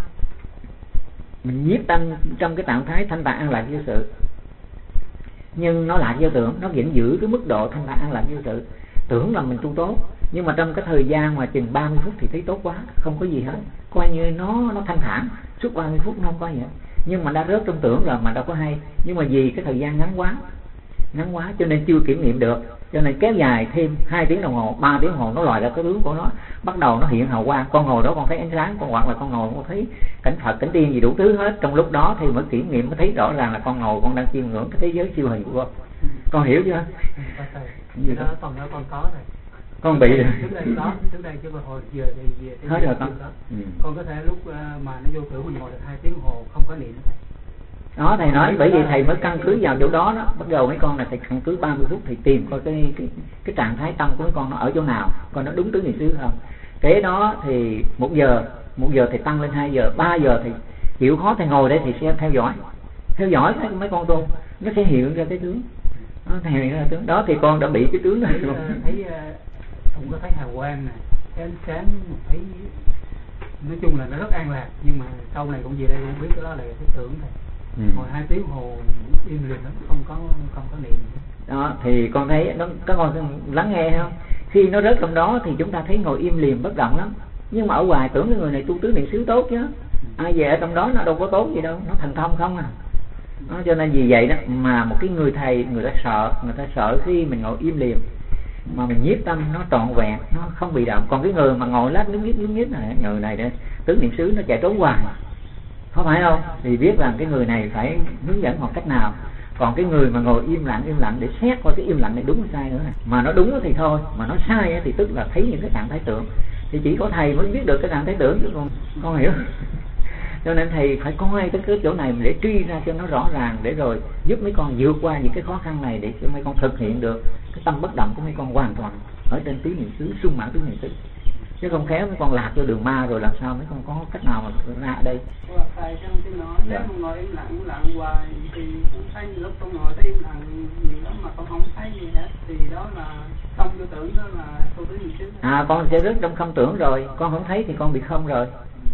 nhiếp tâm trong cái trạng thái thanh tạng an lạc vô sự, nhưng nó lạc vô tưởng, nó vẫn giữ cái mức độ thanh tạng an lạc vô sự. Tưởng là mình tu tốt, nhưng mà trong cái thời gian mà chừng 30 phút thì thấy tốt quá, không có gì hết, coi như nó thanh thản suốt 30 phút nó không có gì hết. Nhưng mà đã rớt trong tưởng rồi mà đâu có hay. Nhưng mà vì cái thời gian ngắn quá cho nên chưa kiểm nghiệm được, cho nên kéo dài thêm 2 tiếng đồng hồ, 3 tiếng đồng hồ nó lòi ra cái tướng của nó, bắt đầu nó hiện hào quang. Con ngồi đó con thấy ánh sáng, hoặc là con ngồi con thấy cảnh Phật cảnh tiên gì đủ thứ hết. Trong lúc đó thì mới kiểm nghiệm, mới thấy rõ ràng là con ngồi con đang chiêm ngưỡng cái thế giới siêu hình của con hiểu chưa? Gì đó còn đó con có rồi. Con bị rồi. Trước đây chứ mà hồi giờ thì về hết rồi con. Con có thể lúc mà nó vô cửa mình ngồi được 2 tiếng đồng hồ không có niệm. Đó thầy nói, bởi vì thầy mới căn cứ vào chỗ đó đó. Bắt đầu mấy con là thầy căn cứ 30 phút thầy tìm coi cái trạng thái tâm của mấy con nó ở chỗ nào, coi nó đúng tứ niệm xứ không. Kế đó thì 1 giờ thì tăng lên 2 giờ, 3 giờ thì chịu khó thầy ngồi đây thì sẽ theo dõi mấy con tu, nó sẽ hiện ra cái tướng. Nó hiện ra tướng đó thì con đã bị cái tướng này rồi. Thấy không có thấy hào quang nè, cái ánh sáng thấy nói chung là nó rất an lạc, nhưng mà sau này cũng về đây cũng biết cái đó là cái tưởng thôi. Ngồi 2 tiếng hồ im lìm nó không có niệm. Đó thì con thấy nó, các con lắng nghe không? Khi nó rớt trong đó thì chúng ta thấy ngồi im lìm bất động lắm, nhưng mà ở ngoài tưởng cái người này tu tứ niệm xứ tốt chứ, ai về ở trong đó nó đâu có tốt gì đâu, nó thành thông không à. Đó, cho nên vì vậy đó mà một cái người thầy người ta sợ khi mình ngồi im lìm mà mình nhiếp tâm nó trọn vẹn, nó không bị động. Còn cái người mà ngồi lát lúng nhít này, người này đó tứ niệm xứ nó chạy trốn hoài, không phải đâu, thì biết rằng cái người này phải hướng dẫn một cách nào. Còn cái người mà ngồi im lặng để xét coi cái im lặng này đúng hay sai nữa này. Mà nó đúng thì thôi, mà nó sai thì tức là thấy những cái trạng thái tưởng, thì chỉ có thầy mới biết được cái trạng thái tưởng chứ con hiểu. Cho nên thầy phải coi cái chỗ này để truy ra cho nó rõ ràng, để rồi giúp mấy con vượt qua những cái khó khăn này, để cho mấy con thực hiện được cái tâm bất động của mấy con hoàn toàn ở trên tứ niệm xứ, sung mãn tứ niệm xứ. Chứ không khéo mấy con lạc cho đường ma rồi làm sao mấy con có cách nào mà ra ở đây. Thầy trong tiếng nói nếu mà ngồi im lặng hoài thì cũng thấy lúc con ngồi thấy im lặng nhiều lắm mà con không thấy gì hết, thì đó là không tư tưởng, đó là tu tứ niệm xứ. Con sẽ rớt trong không tưởng rồi, con không thấy thì con bị không rồi.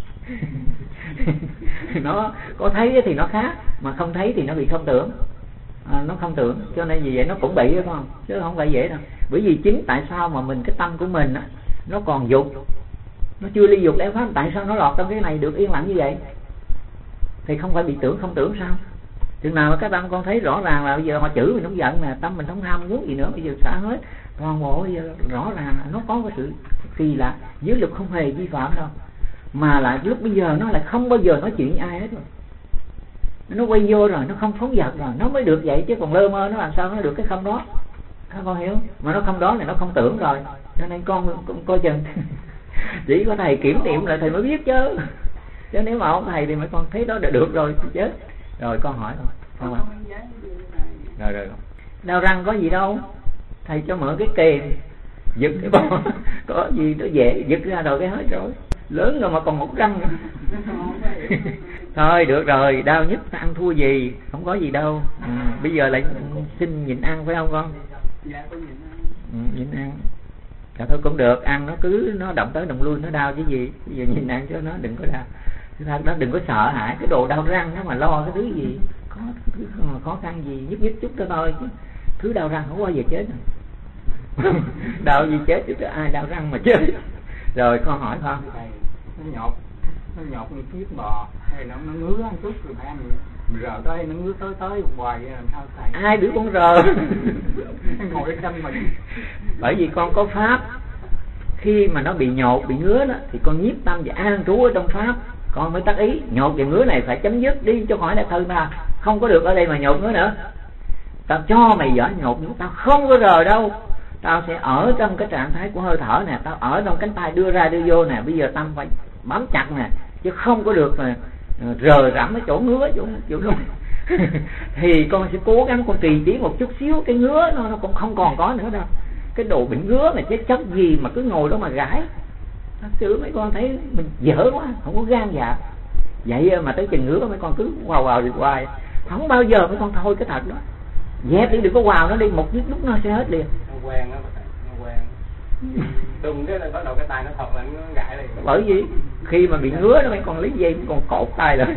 Nó có thấy thì nó khác, mà không thấy thì nó bị không tưởng. Nó không tưởng, cho nên vì vậy nó cũng bị đó con, chứ không phải dễ đâu. Bởi vì chính tại sao mà mình cái tâm của mình á, nó còn dục, nó chưa ly dục lẽ pháp, tại sao nó lọt trong cái này được yên lặng như vậy? Thì không phải bị tưởng, không tưởng sao? Chừng nào mà các tâm con thấy rõ ràng là bây giờ họ chửi mình không giận nè, tâm mình không ham muốn gì nữa, bây giờ xả hết toàn bộ, bây giờ rõ ràng là nó có cái sự kỳ lạ, giới luật không hề vi phạm đâu, mà lại lúc bây giờ nó lại không bao giờ nói chuyện với ai hết rồi. Nó quay vô rồi, nó không phóng dật rồi, nó mới được vậy, chứ còn lơ mơ nó làm sao nó được cái không đó. Các con hiểu? Mà nó không đó thì nó không tưởng rồi, cho nên con coi chừng. Chỉ có thầy kiểm nghiệm lại thầy mới biết chứ. Chứ nếu mà không thầy thì mấy con thấy đó là được rồi thì chết. Rồi con hỏi thôi. Rồi. Đau răng có gì đâu. Thầy cho mượn cái kềm, giật cái bò, có gì nó dễ giật ra rồi cái hết rồi. Lớn rồi mà còn một răng nữa. Thôi được rồi, đau nhất ăn thua gì, không có gì đâu. Bây giờ lại xin nhịn ăn phải không con? Dạ con nhịn ăn. Nhịn ăn. Dạ thôi cũng được, ăn nó cứ nó động tới động lui nó đau chứ gì. Bây giờ nhịn ăn cho nó đừng có đau. Thật nó đừng có sợ hãi cái đồ đau răng nó mà lo cái thứ gì. Có thứ khó khăn gì nhức chút đó thôi chứ. Thứ đau răng không bao giờ chết rồi. Đau gì chết chứ ai đau răng mà chết. Rồi con hỏi con. Nó nhột như chiếc bò hay nó ngứa ăn chút rồi phải mình rờ tới nó ngứa tới hoài làm sao thầy? Ai biểu con rờ? Ngồi ở trong mình. Bởi vì con có pháp, khi mà nó bị nhột bị ngứa đó thì con nhiếp tâm và an trú ở trong pháp, con mới tác ý nhột và ngứa này phải chấm dứt đi, cho khỏi là thân ta không có được ở đây mà nhột ngứa nữa. Tao cho mày giỏi nhột ngứa, tao không có rờ đâu. Tao sẽ ở trong cái trạng thái của hơi thở nè, tao ở trong cánh tay đưa ra đưa vô nè, bây giờ tâm phải bám chặt nè, chứ không có được mà rờ rẫm cái chỗ ngứa chỗ đó. Thì con sẽ cố gắng con trì trí một chút xíu, cái ngứa nó cũng không còn có nữa đâu. Cái đồ bệnh ngứa mà chết chóc gì mà cứ ngồi đó mà gãi. Thật sự mấy con thấy mình dở quá, không có gan dạ. Vậy mà tới chừng ngứa mấy con cứ vào đi hoài, không bao giờ mấy con thôi cái thật đó. Dẹp đi, đừng có vào nó đi, một chút lúc nó sẽ hết liền. Nó quen đó, nó quen. Đùng cái bắt đầu cái tay nó thọt lên nó gãi liền. Bởi vì khi mà bị ngứa nó mấy con lấy dây còn cột tay lại.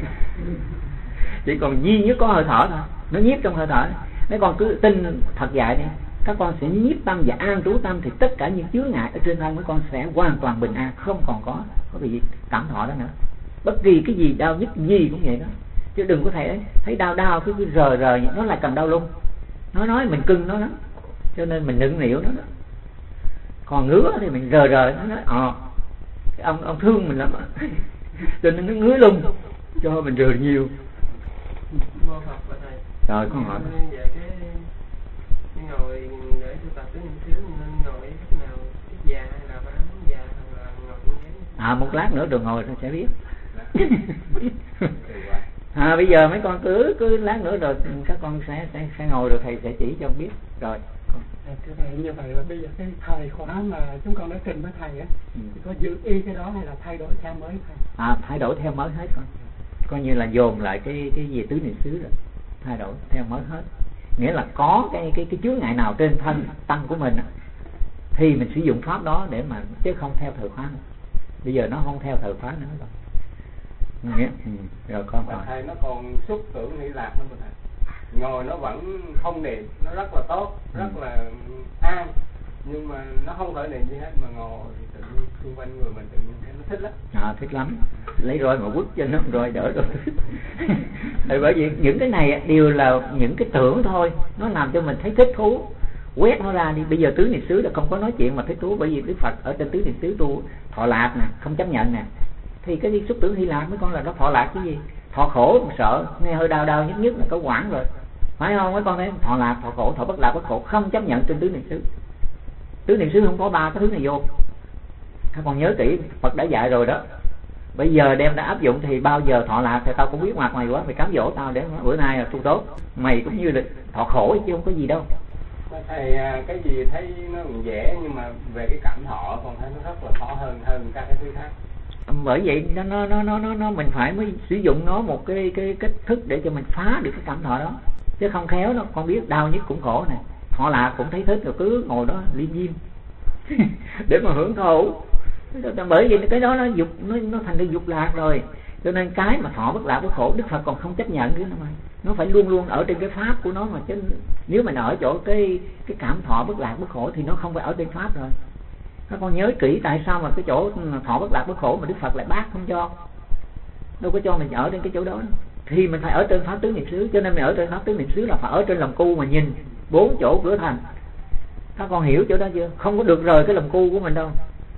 Chỉ còn duy nhất có hơi thở thôi, nó nhiếp trong hơi thở. Mấy con cứ tin thật dạy đi, các con sẽ nhiếp tâm và an trú tâm, thì tất cả những chướng ngại ở trên thân mấy con sẽ hoàn toàn bình an, không còn có bị cảm thọ đó nữa. Bất kỳ cái gì đau nhất gì cũng vậy đó, chứ đừng có thấy đau cứ rờ nó lại càng đau luôn. Nó nói mình cưng nó lắm, cho nên mình nựng nịu nó đó. Còn ngứa thì mình rờ nó nói ông thương mình lắm. Cho nên nó ngứa lung cho mình rờ nhiều. Rồi con hỏi về cái ngồi để tu tập tứ niệm xứ nên ngồi lúc nào già hay là bán già hay là ngồi như thế? Một lát nữa rồi ngồi rồi sẽ biết. Bây giờ mấy con cứ lát nữa rồi các con sẽ ngồi rồi thầy sẽ chỉ cho biết rồi. Thưa thầy, như vậy là bây giờ cái thời khóa mà chúng con đã trình với thầy á, thì có giữ y cái đó hay là thay đổi theo mới thầy? Thay đổi theo mới hết con. Coi như là dồn lại cái gì tứ niệm xứ rồi, thay đổi theo mới hết. Nghĩa là có cái chướng ngại nào trên thân tăng của mình á, thì mình sử dụng pháp đó để mà, chứ không theo thời khóa nữa. Bây giờ nó không theo thời khóa nữa rồi. Rồi con hỏi. Thầy nó còn xúc tưởng hỷ lạc nữa mà thầy. Ngồi nó vẫn không niệm, nó rất là tốt, rất là an, nhưng mà nó không phải niệm gì hết, mà ngồi thì tự nhiên xung quanh người mình tự nhiên thấy nó thích lắm. Thích lắm, lấy roi mà quất cho nó roi đỡ rồi. Bởi vì những cái này đều là những cái tưởng thôi, nó làm cho mình thấy thích thú, quét nó ra đi. Bây giờ tứ niệm xứ là không có nói chuyện mà thích thú, bởi vì Đức Phật ở trên tứ niệm xứ tu thọ lạc nè, không chấp nhận nè, thì cái gì xúc tưởng hy lạc mấy con là nó thọ lạc cái gì? Thọ khổ mà sợ, nghe hơi đau nhức là có quảng rồi, phải không mấy con thấy? Thọ lạc, thọ khổ, thọ bất lạc, bất khổ, không chấp nhận trên tứ niệm xứ. Tứ niệm xứ không có ba cái thứ này vô. Các con nhớ kỹ, Phật đã dạy rồi đó. Bây giờ đem đã áp dụng thì bao giờ thọ lạc thì tao cũng biết mặt mày quá, mày cám dỗ tao để bữa nay là tu tốt. Mày cũng như là thọ khổ chứ không có gì đâu. Thầy cái gì thấy nó cũng dễ, nhưng mà về cái cảm thọ con thấy nó rất là khó hơn các cái thứ khác. Bởi vậy nó mình phải mới sử dụng nó một cái cách thức để cho mình phá được cái cảm thọ đó, chứ không khéo nó con biết đau nhất cũng khổ nè, thọ lạc cũng thấy thích rồi cứ ngồi đó liên diêm để mà hưởng thụ. Bởi vì cái đó nó thành cái dục lạc rồi, cho nên cái mà thọ bất lạc bất khổ Đức Phật còn không chấp nhận cái nó phải luôn luôn ở trên cái pháp của nó mà, chứ nếu mình ở chỗ cái cảm thọ bất lạc bất khổ thì nó không phải ở trên pháp rồi. Các con nhớ kỹ tại sao mà cái chỗ thọ bất lạc bất khổ mà Đức Phật lại bác không cho, đâu có cho mình ở trên cái chỗ đó. Thì mình phải ở trên pháp tứ niệm xứ, cho nên mình ở trên pháp tứ niệm xứ là phải ở trên lồng cu mà nhìn 4 chỗ cửa thành. Các con hiểu chỗ đó chưa? Không có được rời cái lồng cu của mình đâu.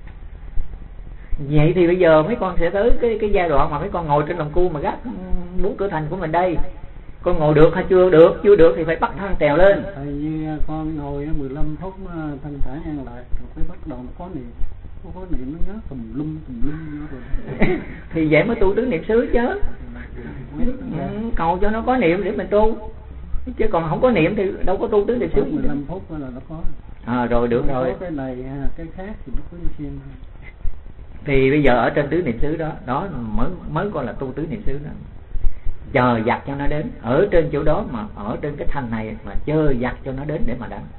Vậy thì bây giờ mấy con sẽ tới cái giai đoạn mà mấy con ngồi trên lồng cu mà gác 4 cửa thành của mình đây. Con ngồi được hay chưa được? Chưa được thì phải bắt thang trèo lên. Tại vì con ngồi 15 phút thân thể an lại, rồi phải bắt đầu nó có niệm nó nhớ tùm lum rồi. Thì vậy mới tu tứ niệm xứ chứ. Cầu cho nó có niệm để mình tu, chứ còn không có niệm thì đâu có tu tứ niệm xứ. 15 phút là nó có. Rồi được rồi. Có cái này cái khác thì nó cứ xem. Thì bây giờ ở trên tứ niệm xứ đó mới gọi là tu tứ niệm xứ đó. Chờ dặt cho nó đến ở trên chỗ đó, mà ở trên cái thành này mà chờ dặt cho nó đến để mà đánh.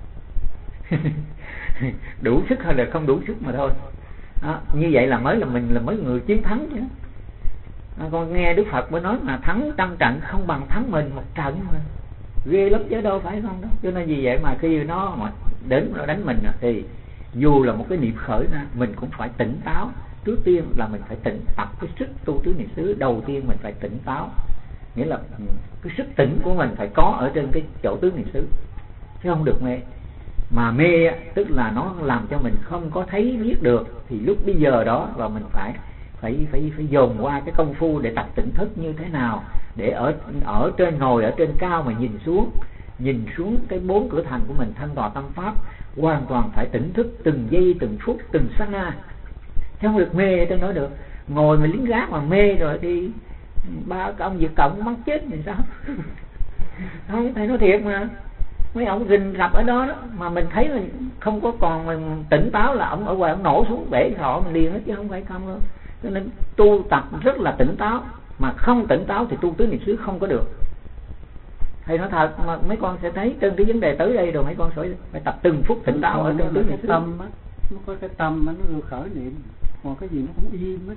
Đủ sức hay là không đủ sức mà thôi. Như vậy là mình là mới người chiến thắng chứ. Con nghe Đức Phật mới nói mà thắng trăm trận không bằng thắng mình một trận mà. Ghê lắm chứ đâu phải không đâu. Cho nên vì vậy mà khi nó mà đến nó đánh mình thì dù là một cái niệm khởi ra, mình cũng phải tỉnh táo. Trước tiên là mình phải tập cái sức tu tứ niệm xứ. Đầu tiên mình phải tỉnh táo, nghĩa là cái sức tỉnh của mình phải có ở trên cái chỗ tứ niệm xứ, chứ không được mê. Mà mê tức là nó làm cho mình không có thấy biết được, thì lúc bây giờ đó là mình phải dồn qua cái công phu để tập tỉnh thức như thế nào, để ở trên ngồi ở trên cao mà nhìn xuống cái 4 cửa thành của mình, thân tọa tâm pháp, hoàn toàn phải tỉnh thức từng giây từng phút từng sát na, chứ không được mê trên đó được. Ngồi mà lính gác mà mê rồi thì ba cái ông Việt Cộng mắng chết thì sao? Không, thầy nói thiệt mà, mấy ông rình rập ở đó, mà mình thấy là không có còn mình tỉnh táo là ông ở ngoài ông nổ xuống bể thọ mình liền hết, chứ không phải không đâu. Cho nên tu tập rất là tỉnh táo, mà không tỉnh táo thì tu tứ niệm xứ không có được. Thầy nói thật, mà mấy con sẽ thấy trên cái vấn đề tới đây rồi mấy con phải tập từng phút tỉnh táo ở trong tứ niệm xứ. Tâm á, nó có cái tâm nó được khởi niệm, còn cái gì nó cũng im hết.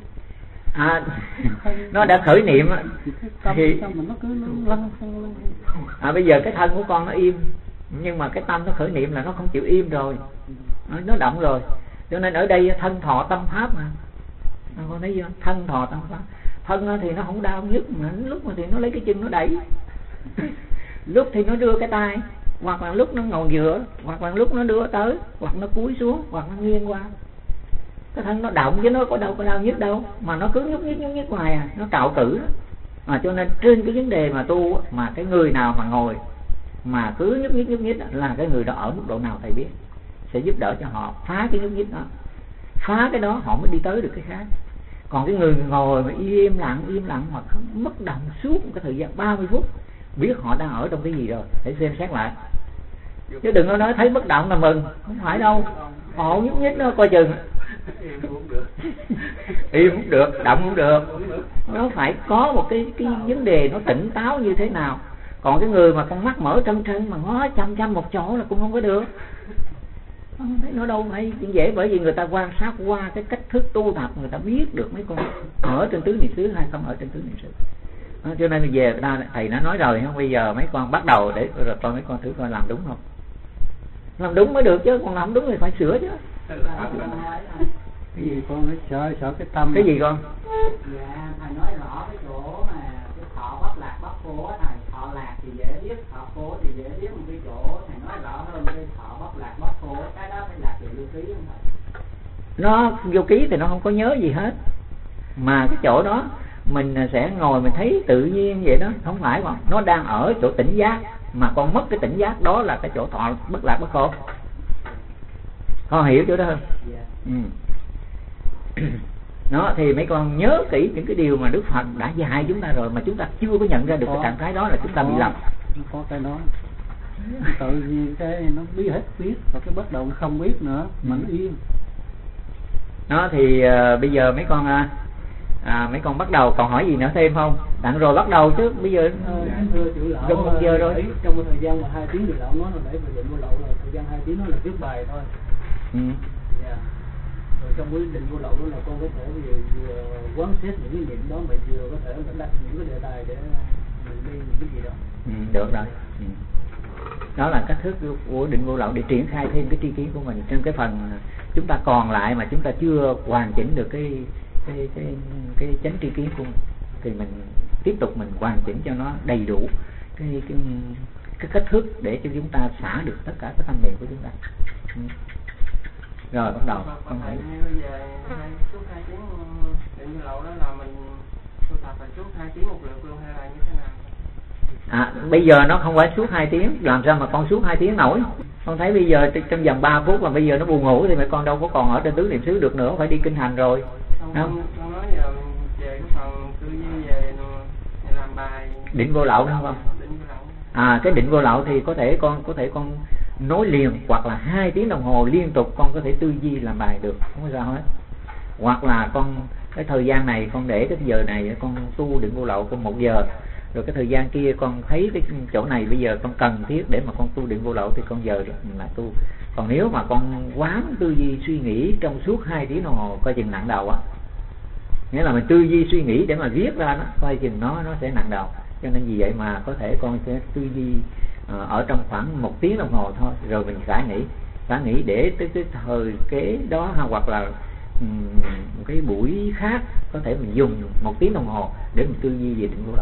Nó đã khởi niệm thì nó cứ lăn. Bây giờ cái thân của con nó im, nhưng mà cái tâm nó khởi niệm là nó không chịu im rồi, nó động rồi. Cho nên ở đây thân thọ tâm pháp mà, con thấy chưa? Thân thọ tâm pháp. Thân thì nó không đau nhức, mà lúc mà thì nó lấy cái chân nó đẩy, lúc thì nó đưa cái tay, hoặc là lúc nó ngồi dựa, hoặc là lúc nó đưa tới, hoặc nó cúi xuống, hoặc nó nghiêng qua. Cái thân nó động chứ nó có đâu có đau nhức đâu, mà nó cứ nhúc nhích hoài nó cạo cử đó. Cho nên trên cái vấn đề mà tu, mà cái người nào mà ngồi mà cứ nhúc nhích là cái người đó ở mức độ nào thầy biết, sẽ giúp đỡ cho họ phá cái nhúc nhích đó, phá cái đó họ mới đi tới được cái khác. Còn cái người ngồi mà im lặng mà không bất động suốt một cái thời gian 30 phút, biết họ đang ở trong cái gì rồi, để xem xét lại. Chứ đừng có nói thấy bất động là mừng, không phải đâu. Họ nhúc nhích nó coi chừng. Im cũng được, động cũng được. Nó phải có một cái vấn đề nó tỉnh táo như thế nào. Còn cái người mà con mắt mở trân mà ngó chăm một chỗ là cũng không có được. Không thấy nó đâu hay chuyện dễ, bởi vì người ta quan sát qua cái cách thức tu tập, người ta biết được mấy con ở trên tứ niệm xứ hay không ở trên tứ niệm xứ. Cho nên về thầy đã nói rồi, không bây giờ mấy con bắt đầu để rồi coi mấy con thử coi làm đúng không. Làm đúng mới được chứ, còn làm đúng thì phải sửa chứ. Cái gì con nói sợ cái tâm. Cái gì con? Dạ, thầy nói rõ cái chỗ mà cái thọ bất lạc bất cố, thầy thọ lạc thì dễ biết, thọ cố thì dễ biết, một cái chỗ thầy nói rõ hơn cái thọ bất lạc bất cố, cái đó phải lạc về vô ký không thầy? Nó vô ký thì nó không có nhớ gì hết, mà cái chỗ đó mình sẽ ngồi mình thấy tự nhiên vậy đó, không phải không? Nó đang ở chỗ tỉnh giác, mà con mất cái tỉnh giác đó là cái chỗ thọ bất lạc bất cố. Con hiểu chỗ đó không? Nó thì mấy con nhớ kỹ những cái điều mà Đức Phật đã dạy chúng ta rồi, mà chúng ta chưa có nhận ra được cái trạng thái đó là chúng ta bị lầm. Có cái đó tự nhiên cái nó biết hết biết, và cái bắt đầu nó không biết nữa mà nó yên. Nó thì bây giờ mấy con bắt đầu còn hỏi gì nữa thêm không? Đặng rồi bắt đầu chứ bây giờ gần 1 giờ rồi. Trong một thời gian mà 2 tiếng thì lão nói là để về định vô lậu là thời gian 2 tiếng nó là viết bài thôi. Rồi trong cái định vô lậu đó là con có thể vừa quán xét những cái niệm đó, mà vừa có thể là đặt những cái đề tài để mình đi những cái gì đó. Được rồi. Đó là cách thức của định vô lậu để triển khai thêm cái tri kiến của mình trên cái phần chúng ta còn lại mà chúng ta chưa hoàn chỉnh được cái chánh tri kiến của mình, thì mình tiếp tục mình hoàn chỉnh cho nó đầy đủ cái cách thức để cho chúng ta xả được tất cả các tâm niệm của chúng ta. Rồi bắt đầu. Con thấy bây giờ suốt 2 tiếng định vô lậu đó là mình tu tập phải suốt 2 tiếng một lượt luôn hay là như thế nào? Bây giờ nó không phải suốt 2 tiếng, làm sao mà con suốt 2 tiếng nổi? Con thấy bây giờ trong vòng 3 phút mà bây giờ nó buồn ngủ thì mẹ con đâu có còn ở trên tứ niệm xứ được nữa, phải đi kinh hành rồi. Con nói giờ về cái phần tư duy về làm bài định vô lậu đúng không? Cái định vô lậu thì có thể con nối liền, hoặc là 2 tiếng đồng hồ liên tục con có thể tư duy làm bài được, không có sao hết. Hoặc là con cái thời gian này con để cái giờ này con tu định vô lậu con 1 giờ, rồi cái thời gian kia con thấy cái chỗ này bây giờ con cần thiết để mà con tu định vô lậu thì con giờ mình lại tu. Còn nếu mà con quán tư duy suy nghĩ trong suốt 2 tiếng đồng hồ coi chừng nặng đầu á, nghĩa là mình tư duy suy nghĩ để mà viết ra nó coi chừng nó sẽ nặng đầu. Cho nên vì vậy mà có thể con sẽ tư duy ở trong khoảng 1 tiếng đồng hồ thôi, rồi mình xả nghỉ để tới cái thời kế đó, hoặc là một cái buổi khác có thể mình dùng 1 tiếng đồng hồ để mình tư duy về định vô lậu.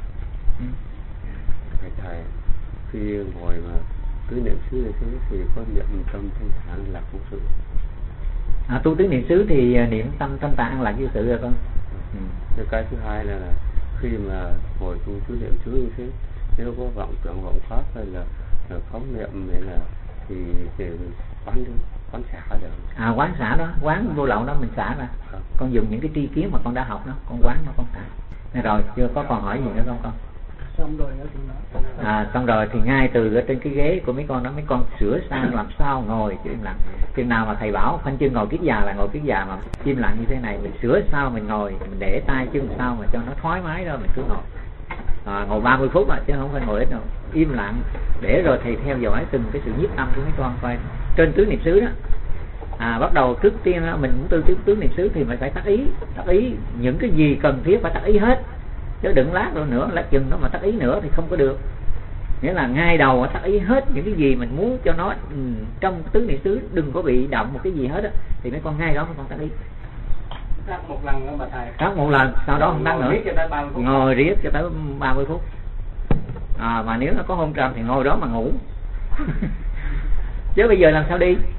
Thầy khi ngồi mà tứ niệm xứ như thế thì có niệm tâm thanh thản lạc vô sự. Tu tứ niệm xứ thì niệm tâm thanh thản an lạc vô sự rồi con. Cái thứ hai là khi mà ngồi tu tứ niệm xứ như thế, nếu có vọng tưởng vọng pháp hay là phóng niệm này là thì quán xả được. Quán xả đó, quán vô lậu đó mình xả ra. Con dùng những cái tri kiến mà con đã học đó, con quán nó con xả. Rồi chưa có còn hỏi gì nữa không con? Xong rồi xong rồi thì ngay từ ở trên cái ghế của mấy con đó, mấy con sửa sang làm sao ngồi chứ im lặng. Chừng nào mà thầy bảo khoanh chân ngồi kiết già là ngồi kiết già, mà im lặng như thế này mình sửa sao mình ngồi, mình để tay chân sao mà cho nó thoải mái đó mình cứ ngồi. Ngồi 30 phút chứ không phải ngồi ít đâu, im lặng để rồi thầy theo dõi từng cái sự nhiếp tâm của mấy con coi trên tứ niệm xứ đó. Bắt đầu trước tiên mình muốn tư tứ niệm xứ thì mình phải tác ý những cái gì cần thiết phải tác ý hết, chứ đừng lát rồi nữa lát chừng nó mà tác ý nữa thì không có được. Nghĩa là ngay đầu tác ý hết những cái gì mình muốn cho nó trong tứ niệm xứ, đừng có bị động một cái gì hết á, thì mấy con ngay đó mấy con tác ý. Tác 1 lần nữa mà thầy. Tác 1 lần, sau đó không tác nữa. Ngồi riết cho tới 30 phút. Mà nếu nó có hôn trầm thì ngồi đó mà ngủ. Chứ bây giờ làm sao đi?